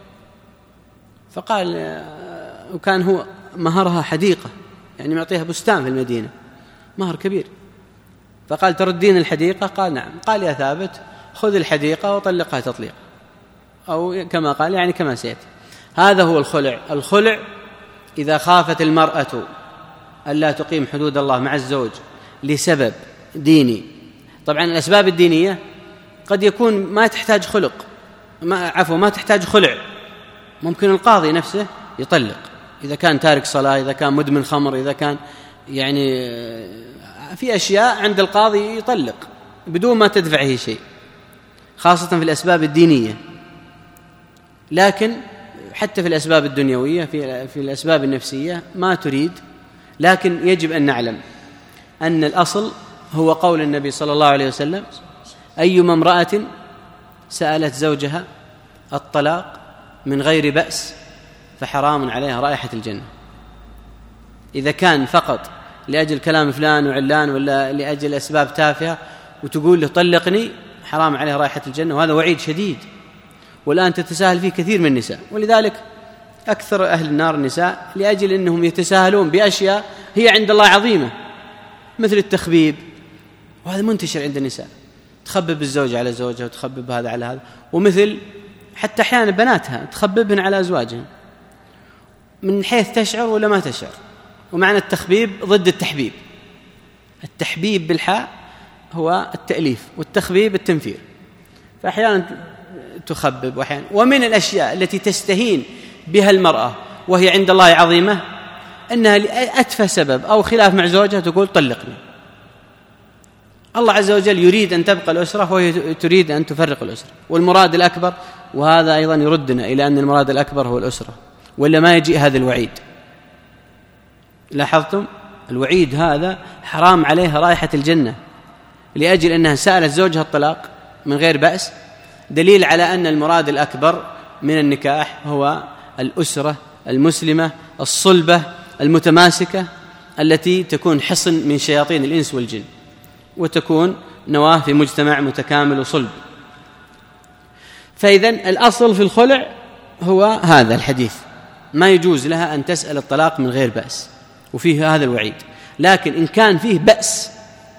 فقال، وكان هو مهرها حديقة، يعني معطيها بستان في المدينة، مهر كبير. فقال تردين الحديقة؟ قال نعم. قال يا ثابت خذ الحديقة وطلقها تطليق، أو كما قال يعني كما سيأتي. هذا هو الخلع. الخلع إذا خافت المرأة ألا تقيم حدود الله مع الزوج لسبب ديني. طبعا الأسباب الدينية قد يكون ما تحتاج خلق، ما عفوا ما تحتاج خلع. ممكن القاضي نفسه يطلق إذا كان تارك صلاة، إذا كان مدمن خمر، إذا كان يعني في أشياء عند القاضي يطلق بدون ما تدفعه شيء، خاصة في الأسباب الدينية. لكن حتى في الأسباب الدنيوية، في في الأسباب النفسية ما تريد. لكن يجب أن نعلم أن الأصل هو قول النبي صلى الله عليه وسلم: أيما امرأة سألت زوجها الطلاق من غير بأس فحرام عليها رائحة الجنة. إذا كان فقط لأجل كلام فلان وعلان ولا لأجل أسباب تافهة وتقول له طلقني، حرام عليها رائحة الجنة، وهذا وعيد شديد. والآن تتساهل فيه كثير من النساء، ولذلك أكثر أهل النار النساء، لأجل أنهم يتساهلون بأشياء هي عند الله عظيمة، مثل التخبيب، وهذا منتشر عند النساء، تخبب الزوج على زوجها وتخبب هذا على هذا. ومثل حتى أحيانا بناتها تخببن على أزواجها من حيث تشعر ولا ما تشعر. ومعنى التخبيب ضد التحبيب. التحبيب بالحاء هو التأليف، والتخبيب التنفير. فأحيانا تخبب وأحيانا. ومن الأشياء التي تستهين بها المرأة وهي عند الله عظيمة أنها لأتفه سبب أو خلاف مع زوجها تقول طلقني. الله عز وجل يريد أن تبقى الأسرة وهي تريد أن تفرق الأسرة، والمراد الأكبر، وهذا أيضا يردنا إلى أن المراد الأكبر هو الأسرة، ولا ما يجي هذا الوعيد. لاحظتم الوعيد هذا حرام عليها رائحة الجنة لأجل أنها سألت زوجها الطلاق من غير بأس، دليل على أن المراد الأكبر من النكاح هو الأسرة المسلمة الصلبة المتماسكة، التي تكون حصن من شياطين الإنس والجن، وتكون نواة في مجتمع متكامل وصلب. فإذن الأصل في الخلع هو هذا الحديث، ما يجوز لها أن تسأل الطلاق من غير بأس، وفيه هذا الوعيد. لكن إن كان فيه بأس،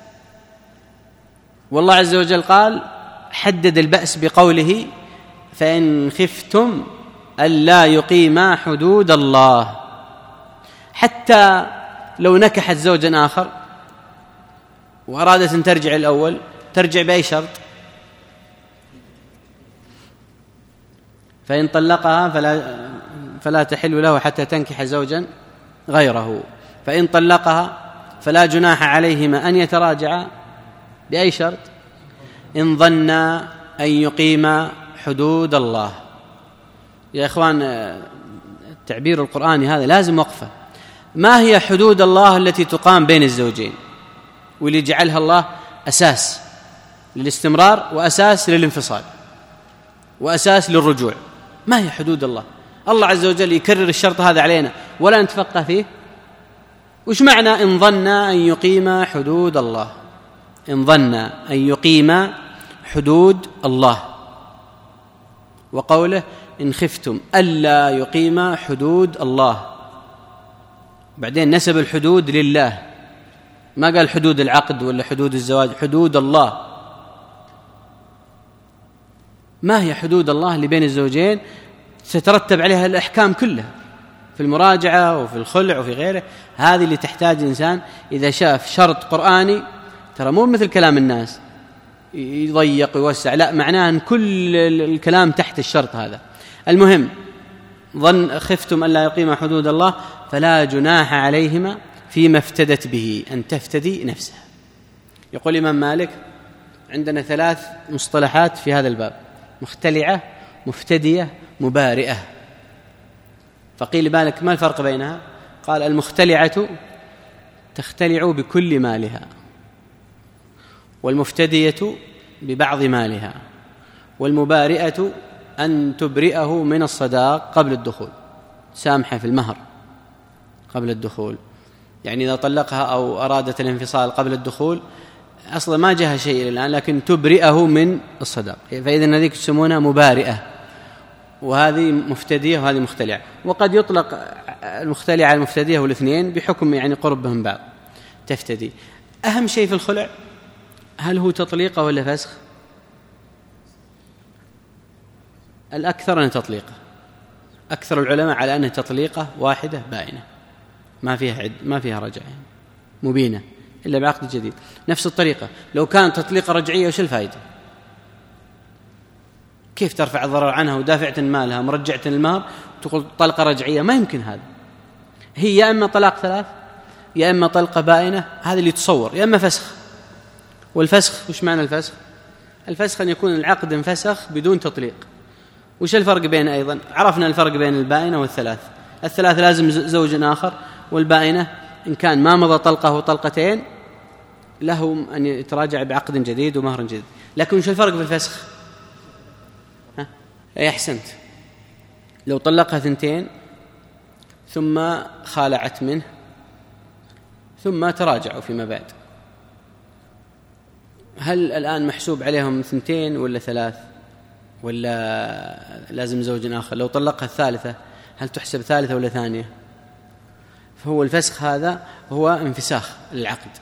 والله عز وجل قال حدد البأس بقوله: فإن خفتم ألا يقيما حدود الله. حتى لو نكحت زوجا آخر وأرادت أن ترجع الأول، ترجع بأي شرط؟ فإن طلقها فلا, فلا تحل له حتى تنكح زوجا غيره. فإن طلقها فلا جناح عليهما أن يتراجعا بأي شرط؟ إن ظنا أن يقيما حدود الله. يا إخوان، التعبير القرآني هذا لازم وقفه. ما هي حدود الله التي تقام بين الزوجين واللي جعلها الله أساس للاستمرار وأساس للانفصال وأساس للرجوع؟ ما هي حدود الله؟ الله عز وجل يكرر الشرط هذا علينا ولا نتفقه فيه. وش معنى إن ظنا أن يقيما حدود الله؟ إن ظنا أن يقيما حدود الله، وقوله إن خفتم ألا يقيما حدود الله. بعدين نسب الحدود لله، ما قال حدود العقد ولا حدود الزواج، حدود الله. ما هي حدود الله اللي بين الزوجين سترتب عليها الأحكام كلها في المراجعة وفي الخلع وفي غيره؟ هذه اللي تحتاج الإنسان إذا شاف شرط قرآني، ترى مو مثل كلام الناس يضيق ويوسع، لا، معناه أن كل الكلام تحت الشرط هذا. المهم، ظن خفتم أن لا يقيم حدود الله فلا جناح عليهما فيما افتدت به، أن تفتدي نفسها. يقول الإمام مالك: عندنا ثلاث مصطلحات في هذا الباب: مختلعة، مفتدية، مبارئة. فقيل مالك ما الفرق بينها؟ قال: المختلعة تختلع بكل مالها، والمفتدية ببعض مالها، والمبارئة أن تبرئه من الصداق قبل الدخول، سامحة في المهر قبل الدخول. يعني إذا طلقها أو أرادت الانفصال قبل الدخول أصلا ما جاءها شيء الآن، لكن تبرئه من الصداق، فإذا هذيك تسمونها مبارئة، وهذه مفتدية وهذه مختلعة. وقد يطلق المختلعة على المفتدية والاثنين بحكم يعني قربهم بعض. تفتدي. أهم شيء في الخلع هل هو تطليقه ولا فسخ؟ الأكثر أن تطليقه، أكثر العلماء على أن تطليقه واحدة بائنة ما فيها عد ما فيها رجعة يعني مبينة إلا بعقد جديد. نفس الطريقة لو كان تطليق رجعية وش الفائدة؟ كيف ترفع الضرر عنها ودافعة مالها مرجعة المهر وتقول طلقة رجعية؟ ما يمكن هذا. هي يا إما طلاق ثلاث يا إما طلقة بائنة، هذا اللي يتصور، يا إما فسخ. والفسخ وش معنى الفسخ؟ الفسخ أن يكون العقد انفسخ بدون تطليق. وش الفرق بين أيضا؟ عرفنا الفرق بين البائنة والثلاث. الثلاث لازم زوج آخر، والبائنة إن كان ما مضى طلقة وطلقتين له أن يتراجع بعقد جديد ومهر جديد. لكن وش الفرق في الفسخ؟ ها؟ أي أحسنت، لو طلقها ثنتين ثم خالعت منه ثم تراجعوا فيما بعد، هل الآن محسوب عليهم ثنتين ولا ثلاث ولا لازم زوج آخر؟ لو طلقها الثالثة هل تحسب ثالثة ولا ثانية؟ فهو الفسخ هذا هو انفساخ للعقد،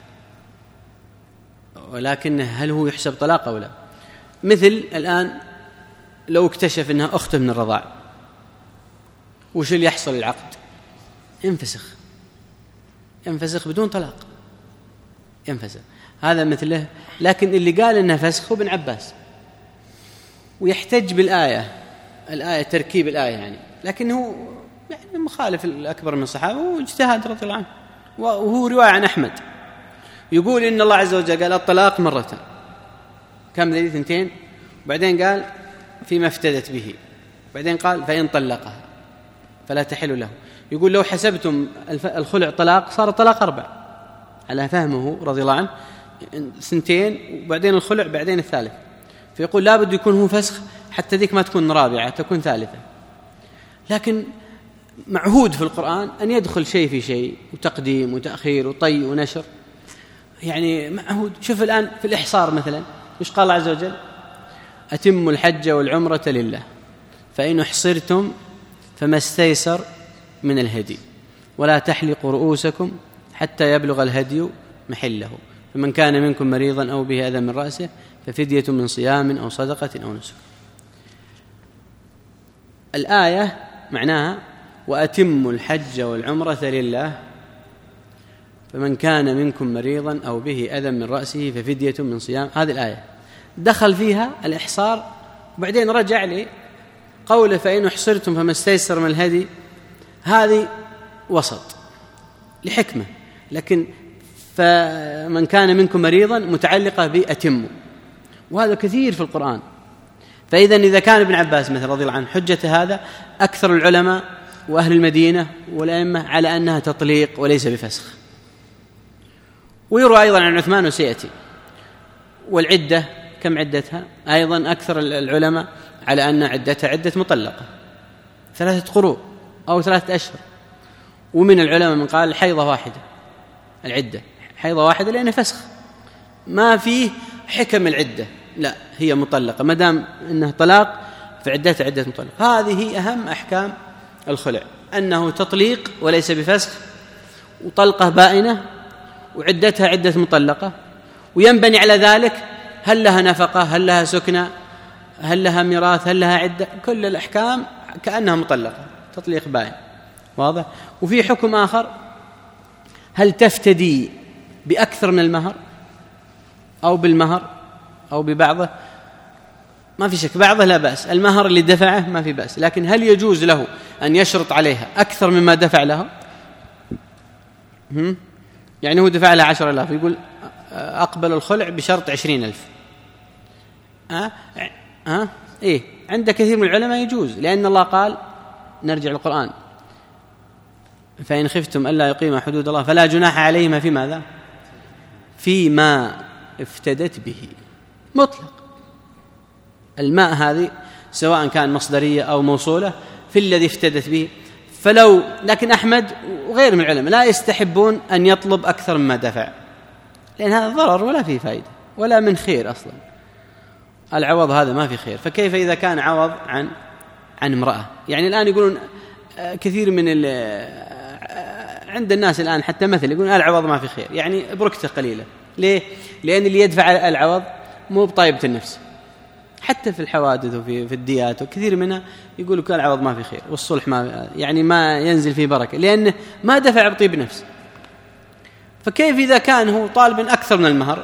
ولكن هل هو يحسب طلاق أو لا؟ مثل الآن لو اكتشف أنها أخته من الرضاع، وش اللي يحصل العقد؟ ينفسخ ينفسخ بدون طلاق، ينفسخ. هذا مثله. لكن اللي قال إنها فسخ هو ابن عباس، ويحتج بالآية الآية تركيب الآية يعني، لكنه يعني مخالف الأكبر من الصحابة واجتهاد رضي الله عنه. وهو رواية عن أحمد يقول إن الله عز وجل قال الطلاق مرة، كم ذي ثنتين، وبعدين قال فيما افتدت به، بعدين قال فإن طلقها فلا تحل له. يقول لو حسبتم الخلع طلاق صار طلاق أربع على فهمه رضي الله عنه، سنتين وبعدين الخلع بعدين الثالث. فيقول لا بد يكون هو فسخ حتى ذيك ما تكون رابعة تكون ثالثة. لكن معهود في القرآن أن يدخل شيء في شيء، وتقديم وتأخير وطي ونشر، يعني معهود. شوف الآن في الإحصار مثلا وش قال الله عز وجل؟ أتم الحج والعمرة لله فإن أحصرتم فما استيسر من الهدي ولا تحلقوا رؤوسكم حتى يبلغ الهدي محله فمن كان منكم مريضا أو به أذى من رأسه ففدية من صيام أو صدقة أو نسك. الآية معناها وأتم الحج والعمرة لله فمن كان منكم مريضا أو به أذى من رأسه ففدية من صيام. هذه الآية دخل فيها الإحصار وبعدين رجع لي قوله فإن أحصرتم فما استيسر من الهدي، هذه وسط لحكمة. لكن فمن كان منكم مريضا متعلقة بأتم، وهذا كثير في القرآن. فإذا إذا كان ابن عباس مثلا رضي الله عنه حجة هذا، أكثر العلماء وأهل المدينة والأئمة على أنها تطليق وليس بفسخ. ويروى أيضا عن عثمان وسيأتي. والعدة كم عدتها؟ أيضا أكثر العلماء على أن عدتها عدة مطلقة ثلاثة قروء أو ثلاثة أشهر. ومن العلماء من قال حيضة واحدة، العدة حيضة واحدة لأنه فسخ ما فيه حكم العدة، لا هي مطلقة ما دام أنه طلاق فعدتها عدة مطلقة. هذه أهم أحكام الخلع، أنه تطليق وليس بفسخ، وطلقة بائنة، وعدتها عدة مطلقة، وينبني على ذلك هل لها نفقة، هل لها سكنة، هل لها ميراث، هل لها عدة، كل الأحكام كأنها مطلقة، تطليق بائن. واضح؟ وفي حكم آخر هل تفتدي بأكثر من المهر أو بالمهر أو ببعضه؟ ما في شك بعضه لا بأس، المهر اللي دفعه ما في بأس، لكن هل يجوز له أن يشرط عليها أكثر مما دفع له؟ هم؟ يعني هو دفع لها عشر ألاف يقول أقبل الخلع بشرط عشرين ألف. أه؟ أه؟ إيه؟ عند كثير من العلماء يجوز، لأن الله قال نرجع للقرآن فإن خفتم ألا يقيم حدود الله فلا جناح عليهما في ماذا؟ فيما افتدت به مطلق. الماء هذه سواء كان مصدرية أو موصولة في الذي افتدت به. فلو لكن أحمد وغير من العلماء لا يستحبون أن يطلب أكثر مما دفع، لأن هذا ضرر ولا فيه فائدة ولا من خير أصلا. العوض هذا ما في خير، فكيف إذا كان عوض عن عن امرأة؟ يعني الآن يقولون كثير من عند الناس الآن حتى مثل يقولون العوض ما في خير، يعني بركته قليلة. ليه؟ لأن اللي يدفع العوض مو بطيبة النفس، حتى في الحوادث وفي في الديات وكثير منها يقولوا كان العوض ما في خير والصلح ما يعني ما ينزل فيه بركة، لأنه ما دفع بطيب نفس. فكيف إذا كان هو طالب أكثر من المهر؟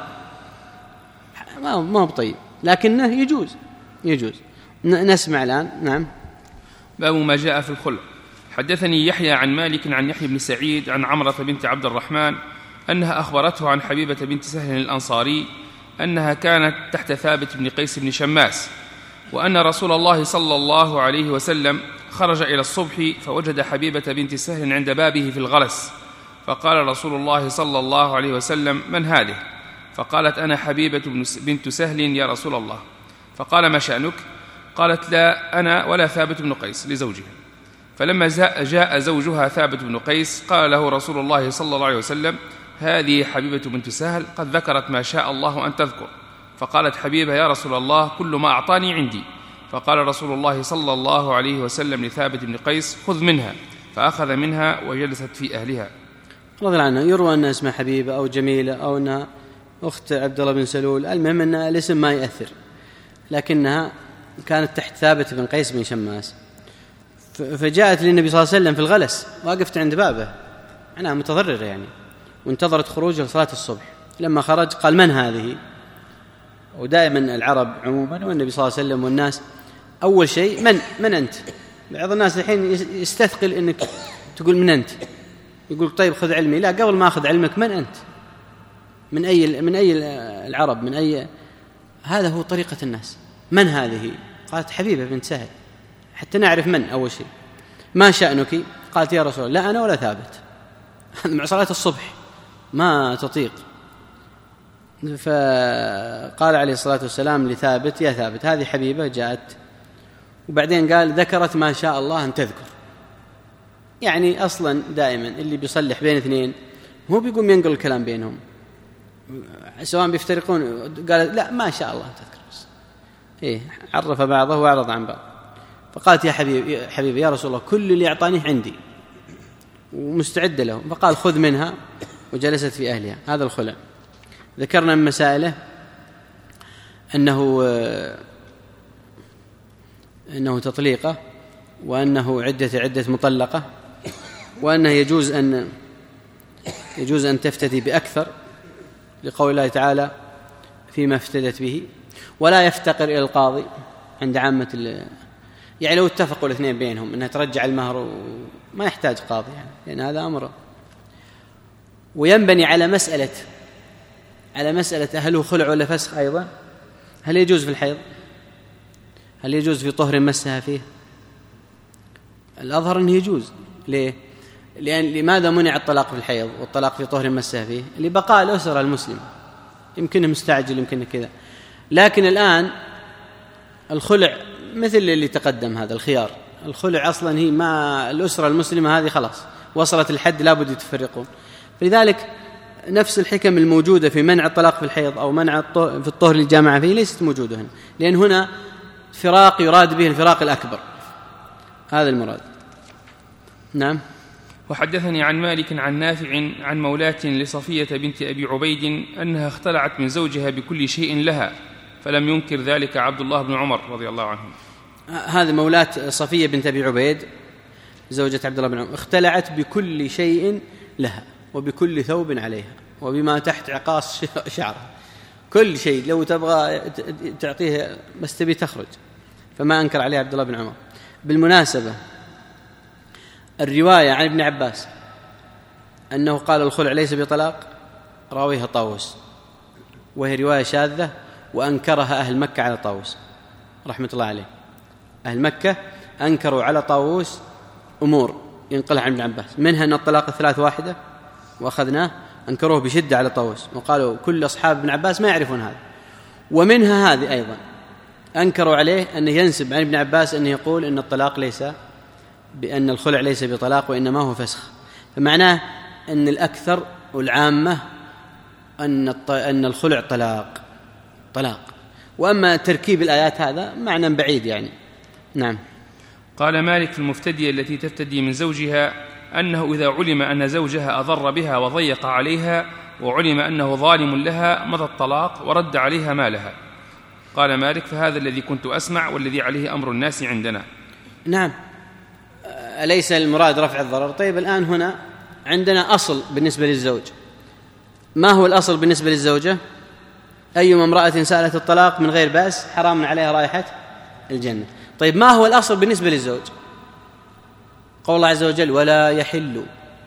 ما ما هو بطيب، لكنه يجوز يجوز. نسمع الآن. نعم. باب ما جاء في الخلع. حدثني يحيى عن مالك عن يحيى بن سعيد عن عمرة بنت عبد الرحمن أنها أخبرته عن حبيبة بنت سهل الأنصاري أنها كانت تحت ثابت بن قيس بن شماس، وأن رسول الله صلى الله عليه وسلم خرج إلى الصبح فوجد حبيبة بنت سهل عند بابه في الغلس، فقال رسول الله صلى الله عليه وسلم: من هذه؟ فقالت: أنا حبيبة بنت سهل يا رسول الله. فقال: ما شأنك؟ قالت: لا أنا ولا ثابت بن قيس، لزوجها. فلما جاء زوجها ثابت بن قيس قال له رسول الله صلى الله عليه وسلم: هذه حبيبة بنت سهل قد ذكرت ما شاء الله أن تذكر. فقالت حبيبة: يا رسول الله كل ما أعطاني عندي. فقال رسول الله صلى الله عليه وسلم لثابت بن قيس: خذ منها. فأخذ منها وجلست في أهلها. رضي الله عنها. يروى أنها اسمها حبيبة أو جميلة أو أنها أخت عبد الله بن سلول، المهم أن الاسم ما يأثر، لكنها كانت تحت ثابت بن قيس بن شماس. فجاءت للنبي صلى الله عليه وسلم في الغلس، واقفت عند بابه، أنا متضررة يعني، وانتظرت خروجه لصلاة الصبح. لما خرج قال: من هذه؟ ودائما العرب عموما والنبي صلى الله عليه وسلم والناس أول شيء من من أنت؟ بعض الناس الحين يستثقل أنك تقول من أنت، يقول طيب خذ علمي. لا، قبل ما أخذ علمك من أنت؟ من أي من أي العرب؟ من أي؟ هذا هو طريقة الناس. من هذه؟ قالت: حبيبة بنت سهل، حتى نعرف من أول شيء. ما شأنك؟ قالت: يا رسول الله لا أنا ولا ثابت، مع صلاة الصبح ما تطيق. فقال عليه الصلاة والسلام لثابت: يا ثابت هذه حبيبة جاءت. وبعدين قال: ذكرت ما شاء الله أن تذكر. يعني أصلا دائما اللي بيصلح بين اثنين هو بيقوم ينقل الكلام بينهم، سواء بيفترقون. قال: لا ما شاء الله تذكر بس. إيه، عرف بعضه وأعرض عن بعض. فقالت: يا حبيب حبيبي يا رسول الله كل اللي أعطانيه عندي ومستعد له. فقال: خذ منها، وجلست في أهلها. هذا الخلع. ذكرنا من مسائله أنه أنه تطليقة، وأنه عدة عدة مطلقة، وأنه يجوز أن يجوز أن تفتدي بأكثر، لقول الله تعالى: فيما افتدت به. ولا يفتقر إلى القاضي عند عامة ال... يعني لو اتفقوا الاثنين بينهم أنها ترجع المهر وما يحتاج قاضي، يعني لأن هذا أمر. وينبني على مسألة على مسألة هل هو خلع ولا فسخ أيضا. هل يجوز في الحيض؟ هل يجوز في طهر مسها فيه؟ الأظهر أنه يجوز. ليه؟ لأن لماذا منع الطلاق في الحيض والطلاق في طهر مسها فيه؟ لبقاء الأسرة المسلمة. يمكنه مستعجل، يمكنه كذا. لكن الآن الخلع مثل اللي تقدم، هذا الخيار. الخلع أصلا هي مع الأسرة المسلمة هذه خلاص وصلت الحد لابد يتفرقون. فلذلك نفس الحكم الموجودة في منع الطلاق في الحيض أو منع في الطهر للجامعة فيه ليست موجودة هنا، لأن هنا فراق يراد به الفراق الأكبر، هذا المراد. نعم. وحدثني عن مالك عن نافع عن مولاة لصفية بنت أبي عبيد أنها اختلعت من زوجها بكل شيء لها، فلم ينكر ذلك عبد الله بن عمر رضي الله عنه. هذه مولاة صفية بنت أبي عبيد زوجة عبد الله بن عمر، اختلعت بكل شيء لها وبكل ثوب عليها وبما تحت عقاص شعرها، كل شيء لو تبغى تعطيه بس تبي تخرج، فما أنكر عليه عبد الله بن عمر. بالمناسبة الرواية عن ابن عباس أنه قال الخلع ليس بطلاق راويها طاووس، وهي رواية شاذة وأنكرها أهل مكة على طاووس رحمة الله عليه. أهل مكة أنكروا على طاووس أمور ينقلها عن ابن عباس، منها أن الطلاق الثلاث واحدة وأخذناه، أنكروه بشدة على طاووس وقالوا كل أصحاب ابن عباس ما يعرفون هذا. ومنها هذه أيضا أنكروا عليه أنه ينسب عن ابن عباس أنه يقول أن الطلاق ليس بأن الخلع ليس بطلاق وإنما هو فسخ. فمعناه أن الأكثر والعامة أن أن الخلع طلاق طلاق وأما تركيب الآيات هذا معنى بعيد يعني. نعم. قال مالك في المفتدية التي تفتدي من زوجها أنه إذا علم أن زوجها أضر بها وضيق عليها وعلم أنه ظالم لها مضى الطلاق ورد عليها مالها. قال مالك فهذا الذي كنت أسمع والذي عليه أمر الناس عندنا. نعم، أليس المراد رفع الضرر؟ طيب الآن هنا عندنا أصل بالنسبة للزوج. ما هو الأصل بالنسبة للزوجة؟ أيما امرأة سألت الطلاق من غير بأس حرام عليها رائحة الجنة. طيب ما هو الأصل بالنسبة للزوج؟ قول الله عز وجل ولا يحل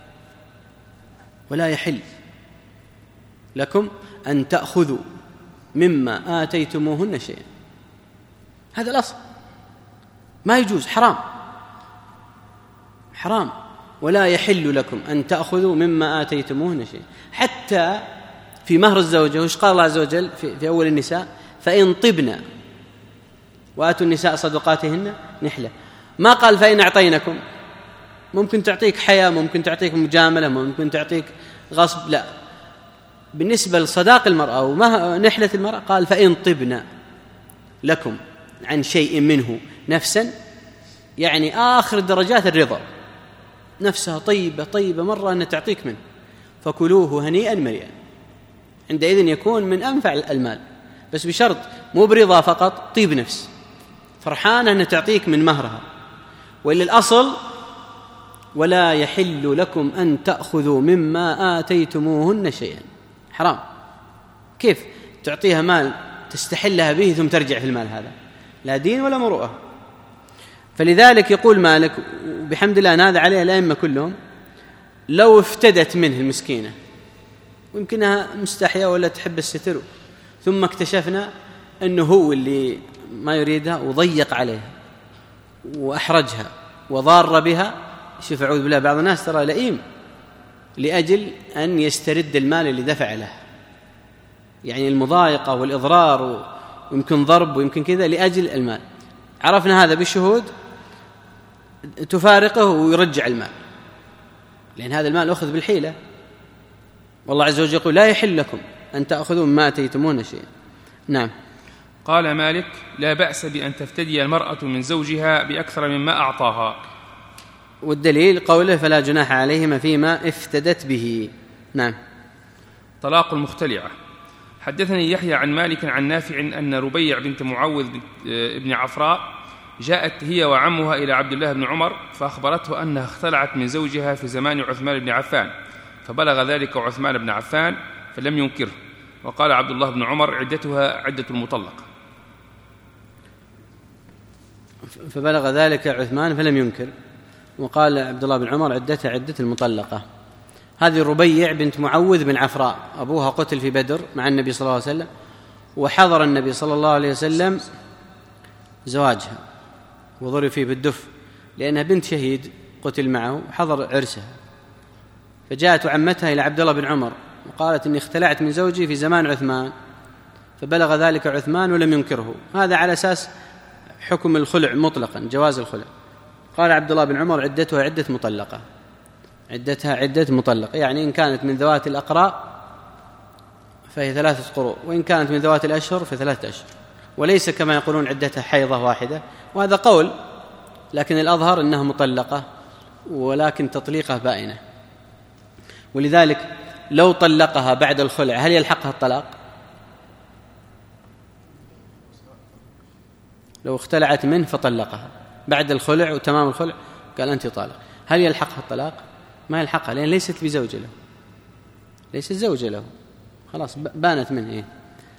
ولا يحل لكم أن تأخذوا مما آتيتموهن شيئا. هذا الأصل، ما يجوز، حرام حرام. ولا يحل لكم أن تأخذوا مما آتيتموهن شيئا. حتى في مهر الزوجة وش قال الله عز وجل في, في أول النساء؟ فإن طبنا وآتوا النساء صدقاتهن نحلة. ما قال فإن أعطينكم. ممكن تعطيك حياة، ممكن تعطيك مجاملة، ممكن تعطيك غصب، لا. بالنسبة لصداق المرأة ونحلة المرأة قال فإن طبنا لكم عن شيء منه نفسا، يعني آخر درجات الرضا، نفسها طيبة طيبة مرة أن تعطيك منه فكلوه هنيئا مريئا. عندئذ يكون من أنفع المال، بس بشرط مو برضا فقط، طيب نفس، فرحانة أن تعطيك من مهرها. وإلا الأصل ولا يحل لكم أن تأخذوا مما آتيتموهن شيئا. حرام. كيف تعطيها مال تستحلها به ثم ترجع في المال؟ هذا لا دين ولا مروءة. فلذلك يقول مالك بحمد الله نادى عليه الأئمة كلهم لو افتدت منه المسكينة ويمكنها مستحية ولا تحب الستر، ثم اكتشفنا أنه هو اللي ما يريدها وضيق عليها وأحرجها وضار بها. شوف أعوذ بالله، بعض الناس ترى لئيم لأجل أن يسترد المال اللي دفع له، يعني المضايقة والإضرار ويمكن ضرب ويمكن كذا لأجل المال. عرفنا هذا بالشهود، تفارقه ويرجع المال، لأن هذا المال أخذ بالحيلة. والله عز وجل يقول لا يحل لكم أن تأخذوا مما آتيتموهن شيئا. نعم. قال مالك لا بأس بأن تفتدي المرأة من زوجها بأكثر مما أعطاها. والدليل قوله فلا جناح عليهما فيما افتدت به. نعم. طلاق المختلعة. حدثني يحيى عن مالك عن نافع أن ربيع بنت معوذ بن عفراء جاءت هي وعمها إلى عبد الله بن عمر فأخبرته أنها اختلعت من زوجها في زمان عثمان بن عفان، فبلغ ذلك عثمان بن عفان فلم ينكره، وقال عبد الله بن عمر عدتها عدة المطلق. فبلغ ذلك عثمان فلم ينكر، وقال عبد الله بن عمر عدتها عدة المطلقة. هذه ربيع بنت معوذ بن عفراء، أبوها قتل في بدر مع النبي صلى الله عليه وسلم، وحضر النبي صلى الله عليه وسلم زواجها وضرب فيه بالدف لأنها بنت شهيد قتل معه، وحضر عرسها. فجاءت عمتها إلى عبد الله بن عمر وقالت إني اختلعت من زوجي في زمان عثمان، فبلغ ذلك عثمان ولم ينكره. هذا على أساس حكم الخلع مطلقا، جواز الخلع. قال عبد الله بن عمر عدتها عدة مطلقة، عدتها عدة مطلقة، يعني إن كانت من ذوات الأقراء فهي ثلاثة قروء، وإن كانت من ذوات الأشهر فثلاثة أشهر، وليس كما يقولون عدتها حيضة واحدة، وهذا قول، لكن الأظهر أنها مطلقة ولكن تطليقها بائنة. ولذلك لو طلقها بعد الخلع هل يلحقها الطلاق؟ لو اختلعت منه فطلقها بعد الخلع وتمام الخلع قال أنت طالق، هل يلحقها الطلاق؟ ما يلحقها، لأن ليست بزوجة له، ليست زوجة له، خلاص بانت منه. إيه؟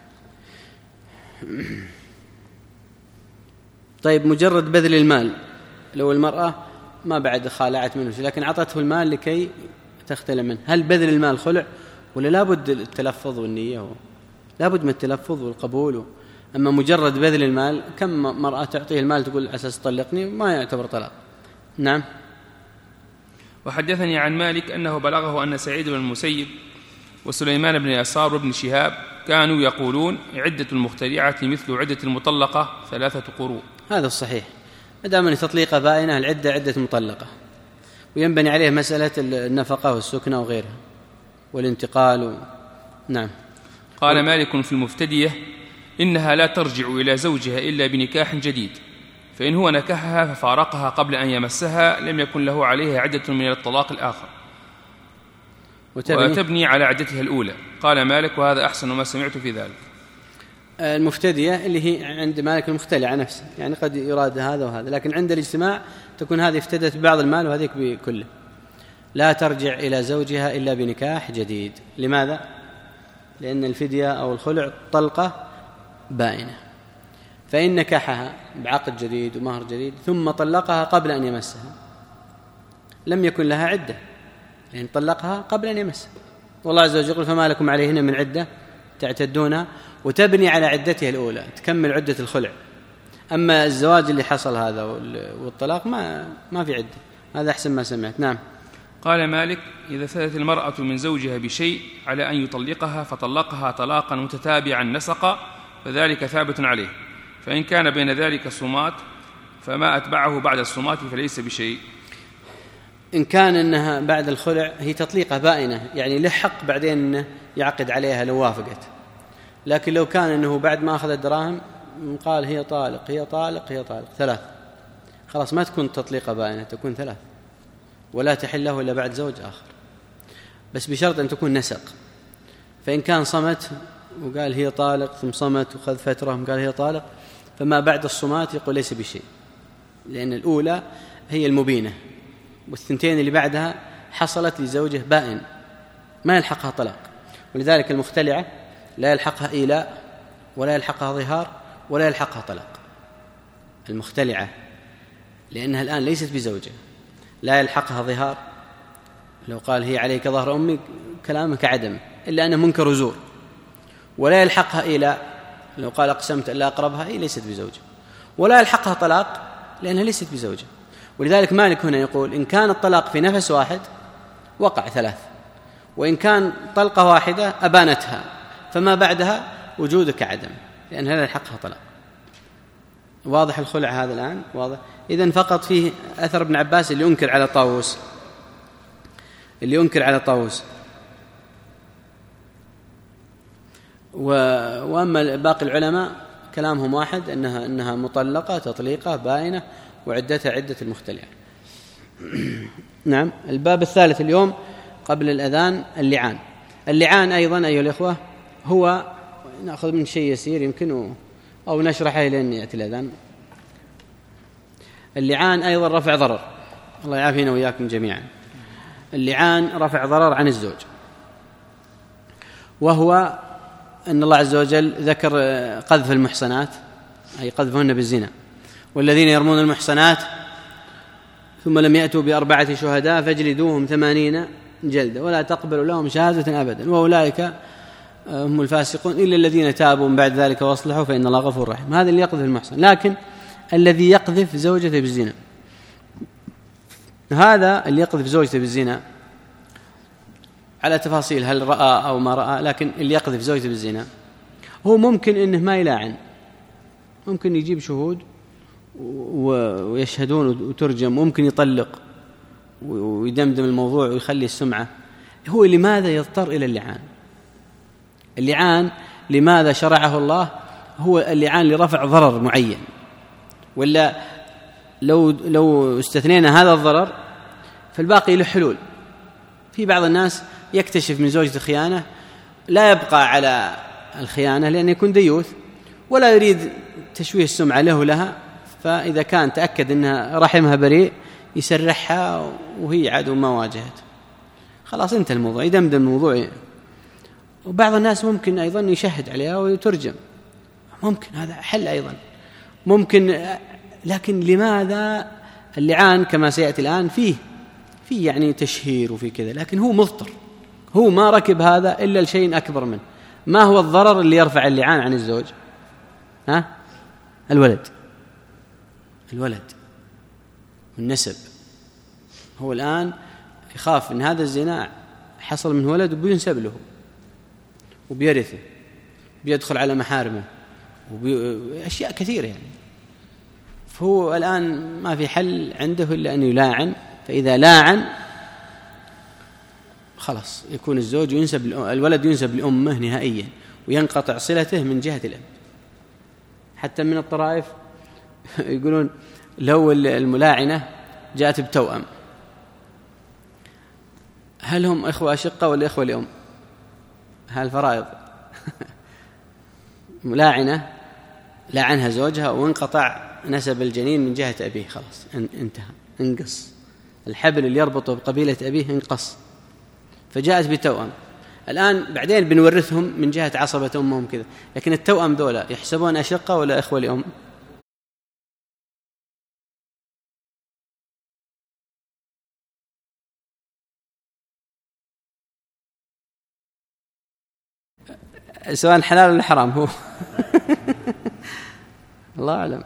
طيب مجرد بذل المال، لو المرأة ما بعد خالعت منه لكن عطته المال لكي تختلى منه، هل بذل المال خلع ولا لابد التلفظ والنية؟ لابد من التلفظ والقبول. أما مجرد بذل المال، كم مرأة تعطيه المال تقول أساس طلقني، ما يعتبر طلاق. نعم. وحدثني عن مالك أنه بلغه أن سعيد بن المسيب وسليمان بن يسار وابن شهاب كانوا يقولون عدة المخترعة مثل عدة المطلقة ثلاثة قروء. هذا الصحيح، ما دام أن تطليقة بائنة العدة عدة مطلقة، وينبني عليه مسألة النفقة والسكنة وغيرها والانتقال و... نعم. قال مالك في المفتدية إنها لا ترجع إلى زوجها إلا بنكاح جديد، فإن هو نكحها ففارقها قبل أن يمسها لم يكن له عليها عدة من الطلاق الآخر وتبني, وتبني على عدتها الأولى. قال مالك وهذا أحسن ما سمعت في ذلك. المفتدية اللي هي عند مالك المختلعة نفسه، يعني قد يراد هذا وهذا، لكن عند الاجتماع تكون هذه افتدت ببعض المال وهذيك بكله. لا ترجع إلى زوجها إلا بنكاح جديد. لماذا؟ لأن الفدية أو الخلع طلقة بائنة، فإن نكحها بعقد جديد ومهر جديد ثم طلقها قبل أن يمسها لم يكن لها عدة، لأن طلقها قبل أن يمسها. والله عز وجل يقول فما لكم عليهن من عدة تعتدونها، وتبني على عدتها الأولى، تكمل عدة الخلع. أما الزواج اللي حصل هذا والطلاق ما ما في عدة. هذا أحسن ما سمعت. نعم. قال مالك إذا ثبتت المرأة من زوجها بشيء على أن يطلقها فطلقها طلاقا متتابعا نسقا فذلك ثابت عليه، فإن كان بين ذلك صمات فما أتبعه بعد الصمات فليس بشيء. إن كان أنها بعد الخلع هي تطليقة بائنة، يعني له حق بعدين أنه يعقد عليها لو وافقت. لكن لو كان أنه بعد ما أخذ الدراهم قال هي طالق هي طالق هي طالق ثلاث، خلاص ما تكون تطليقة بائنة، تكون ثلاث، ولا تحل له إلا بعد زوج آخر، بس بشرط أن تكون نسق. فإن كان صمت وقال هي طالق ثم صمت وخذ فترة قال هي طالق، فما بعد الصمات يقول ليس بشيء، لأن الأولى هي المبينة والثنتين اللي بعدها حصلت لزوجه بائن ما يلحقها طلاق. ولذلك المختلعة لا يلحقها إيلاء ولا يلحقها ظهار ولا يلحقها طلاق. المختلعة لأنها الآن ليست بزوجة لا يلحقها ظهار، لو قال هي عليك ظهر أمي كلامك عدم إلا أنه منكر وزور، ولا يلحقها إيلاء لو قال أقسمت ألا أقربها هي ليست بزوجة، ولا يلحقها طلاق لأنها ليست بزوجة. ولذلك مالك هنا يقول إن كان الطلاق في نفس واحد وقع ثلاث، وإن كان طلقة واحدة أبانتها فما بعدها وجودك عدم لأنها لا يلحقها طلاق. واضح الخلع هذا الآن؟ واضح. إذن فقط فيه أثر ابن عباس اللي ينكر على طاووس اللي ينكر على طاووس و... وأما باقي العلماء كلامهم واحد، أنها, أنها مطلقة تطليقة بائنة وعدتها عدة المختلعة. نعم. الباب الثالث اليوم قبل الأذان اللعان. اللعان أيضا أيها الإخوة هو نأخذ من شيء يسير يمكن أو نشرحه لأن يأتي الأذان. اللعان أيضا رفع ضرر، الله يعافينا وإياكم جميعا. اللعان رفع ضرر عن الزوج، وهو أن الله عز وجل ذكر قذف المحصنات أي قذفهن بالزنا، والذين يرمون المحصنات ثم لم يأتوا بأربعة شهداء فاجلدوهم ثمانين جلدة ولا تقبلوا لهم شهادة أبدا وأولئك هم الفاسقون إلا الذين تابوا من بعد ذلك واصلحوا فإن الله غفور رحيم. هذا اللي يقذف المحصن. لكن الذي يقذف زوجته بالزنا، هذا اللي يقذف زوجته بالزنا على تفاصيل هل رأى أو ما رأى، لكن اللي يقذف زوجته بالزنا هو ممكن إنه ما يلاعن، ممكن يجيب شهود ويشهدون وترجم، ممكن يطلق ويدمدم الموضوع ويخلي السمعة. هو لماذا يضطر إلى اللعان؟ اللعان لماذا شرعه الله؟ هو اللعان لرفع ضرر معين، ولا لو لو استثنينا هذا الضرر فالباقي له حلول. في بعض الناس يكتشف من زوجته خيانة لا يبقى على الخيانة لأنه يكون ديوث ولا يريد تشويه السمعة له لها، فإذا كان تأكد أنها رحمها بريء يسرحها وهي عدو ما واجهت، خلاص انتهى الموضوع، يدمدم الموضوع. وبعض الناس ممكن أيضا يشهد عليها ويترجم، ممكن هذا حل أيضا ممكن. لكن لماذا اللعان كما سيأتي الآن فيه فيه يعني تشهير وفي كذا، لكن هو مضطر، هو ما ركب هذا إلا لشيء أكبر منه. ما هو الضرر اللي يرفع اللعان عن الزوج؟ ها؟ الولد الولد والنسب. هو الآن يخاف إن هذا الزنا حصل من ولد وبينسب له وبيرثه، بيدخل على محارمه وأشياء كثيرة يعني. فهو الآن ما في حل عنده إلا أن يلاعن، فإذا لاعن خلاص يكون الزوج ينسب الولد ينسب لأمه نهائيا وينقطع صلته من جهة الأب. حتى من الطرائف يقولون لو الملاعنة جاءت بتوأم هل هم إخوة أشقة ولا إخوة لأم؟ هالفرائض ملاعنة لعنها زوجها وانقطع نسب الجنين من جهة أبيه، خلاص انتهى، انقص الحبل اللي يربطه بقبيلة أبيه انقص، فجاءت بتوأم. الآن بعدين بنورثهم من جهة عصبة أمهم كذا، لكن التوأم دولة يحسبون أشقة ولا إخوة لأم؟ سواء حلال ولا حرام هو الله أعلم.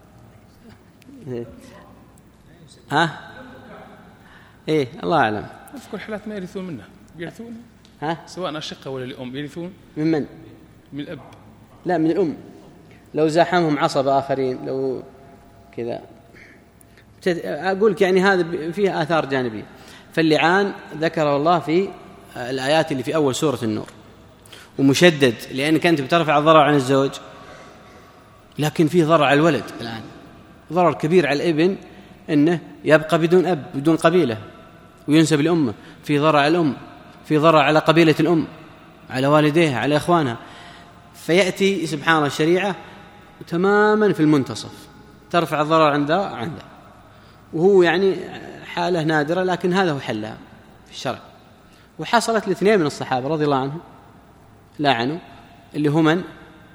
ها إيه الله أعلم. في كل الحالات ما يرثون منه، يرثون ها سواء أشقة ولا لأم، يرثون من من؟ من الأب. لا من الأم، لو زاحمهم عصبة آخرين لو كذا. أقولك يعني هذا فيه آثار جانبية. فاللعان ذكره الله في الآيات اللي في أول سورة النور، ومشدد لأنك أنت بترفع الضرر عن الزوج، لكن فيه ضرر على الولد الآن، ضرر كبير على الابن أنه يبقى بدون أب بدون قبيلة وينسب لأمه، في ضرر على الأم، في ضرر على قبيلة الأم، على والديها، على إخوانها. فيأتي سبحان الله الشريعة تماما في المنتصف، ترفع الضرر عن ذا عن ذا، وهو يعني حالة نادرة لكن هذا هو حلها في الشرع. وحصلت لاثنين من الصحابة رضي الله عنهم لاعنوا، اللي هم من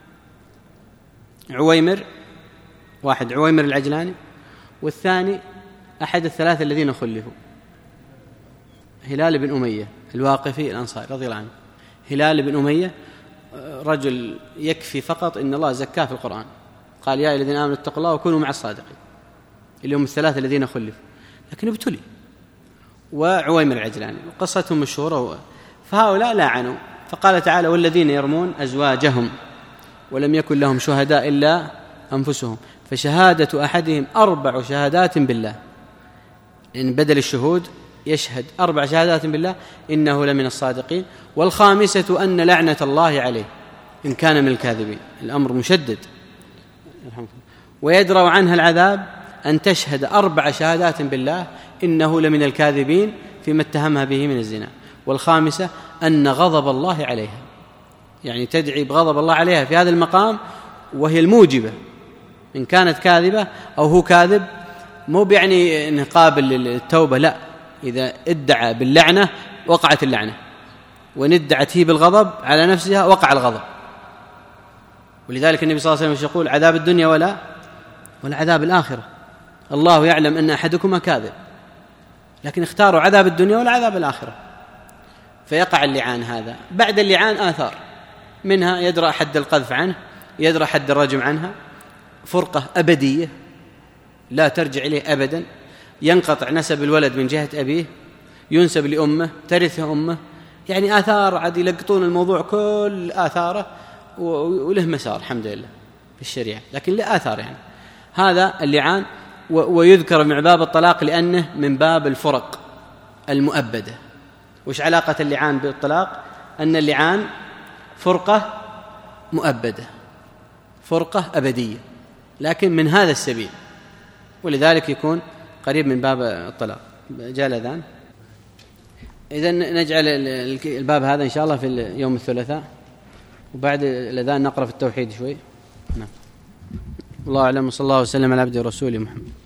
عويمر، واحد عويمر العجلاني، والثاني أحد الثلاثة الذين خلفوا هلال بن أمية الواقفي الأنصاري رضي الله عنه. هلال بن أمية رجل يكفي فقط إن الله زكاه في القرآن، قال يا الذين آمنوا اتقوا الله وكونوا مع الصادقين، اللي هم الثلاثة الذين خلفوا، لكن ابتلي. وعويمر العجلاني قصتهم مشهورة. فهؤلاء لاعنوا، فقال تعالى والذين يرمون أزواجهم ولم يكن لهم شهداء إلا أنفسهم فشهادة أحدهم أربع شهادات بالله، إن بدل الشهود يشهد أربع شهادات بالله إنه لمن الصادقين، والخامسة أن لعنة الله عليه إن كان من الكاذبين. الأمر مشدد. ويدرأ عنها العذاب أن تشهد أربع شهادات بالله إنه لمن الكاذبين فيما اتهمها به من الزنا، والخامسة أن غضب الله عليها، يعني تدعي بغضب الله عليها في هذا المقام، وهي الموجبة إن كانت كاذبة أو هو كاذب، مو بيعني إنه قابل للتوبة، لا، إذا ادعى باللعنة وقعت اللعنة، وإن ادعت هي بالغضب على نفسها وقع الغضب. ولذلك النبي صلى الله عليه وسلم يقول عذاب الدنيا ولا ولا عذاب الآخرة، الله يعلم أن أحدكما كاذب، لكن اختاروا عذاب الدنيا ولا عذاب الآخرة. فيقع اللعان هذا. بعد اللعان آثار، منها يدرأ حد القذف عنه، يدرأ حد الرجم عنها، فرقة أبدية لا ترجع إليه أبدا، ينقطع نسب الولد من جهة أبيه، ينسب لأمه، ترثه أمه، يعني آثار عاد يلقطون الموضوع كل آثاره وله مسار الحمد لله في الشريعة، لكن له آثار. يعني هذا اللعان. ويذكر من باب الطلاق لأنه من باب الفرق المؤبدة. وش علاقة اللعان بالطلاق؟ أن اللعان فرقة مؤبدة، فرقة أبدية، لكن من هذا السبيل، ولذلك يكون قريب من باب الطلاق. جاء الأذان، إذن نجعل الباب هذا إن شاء الله في يوم الثلاثاء، وبعد الأذان نقرأ في التوحيد شوي. نعم. الله أعلم، صلى الله وسلم على عبده ورسوله محمد.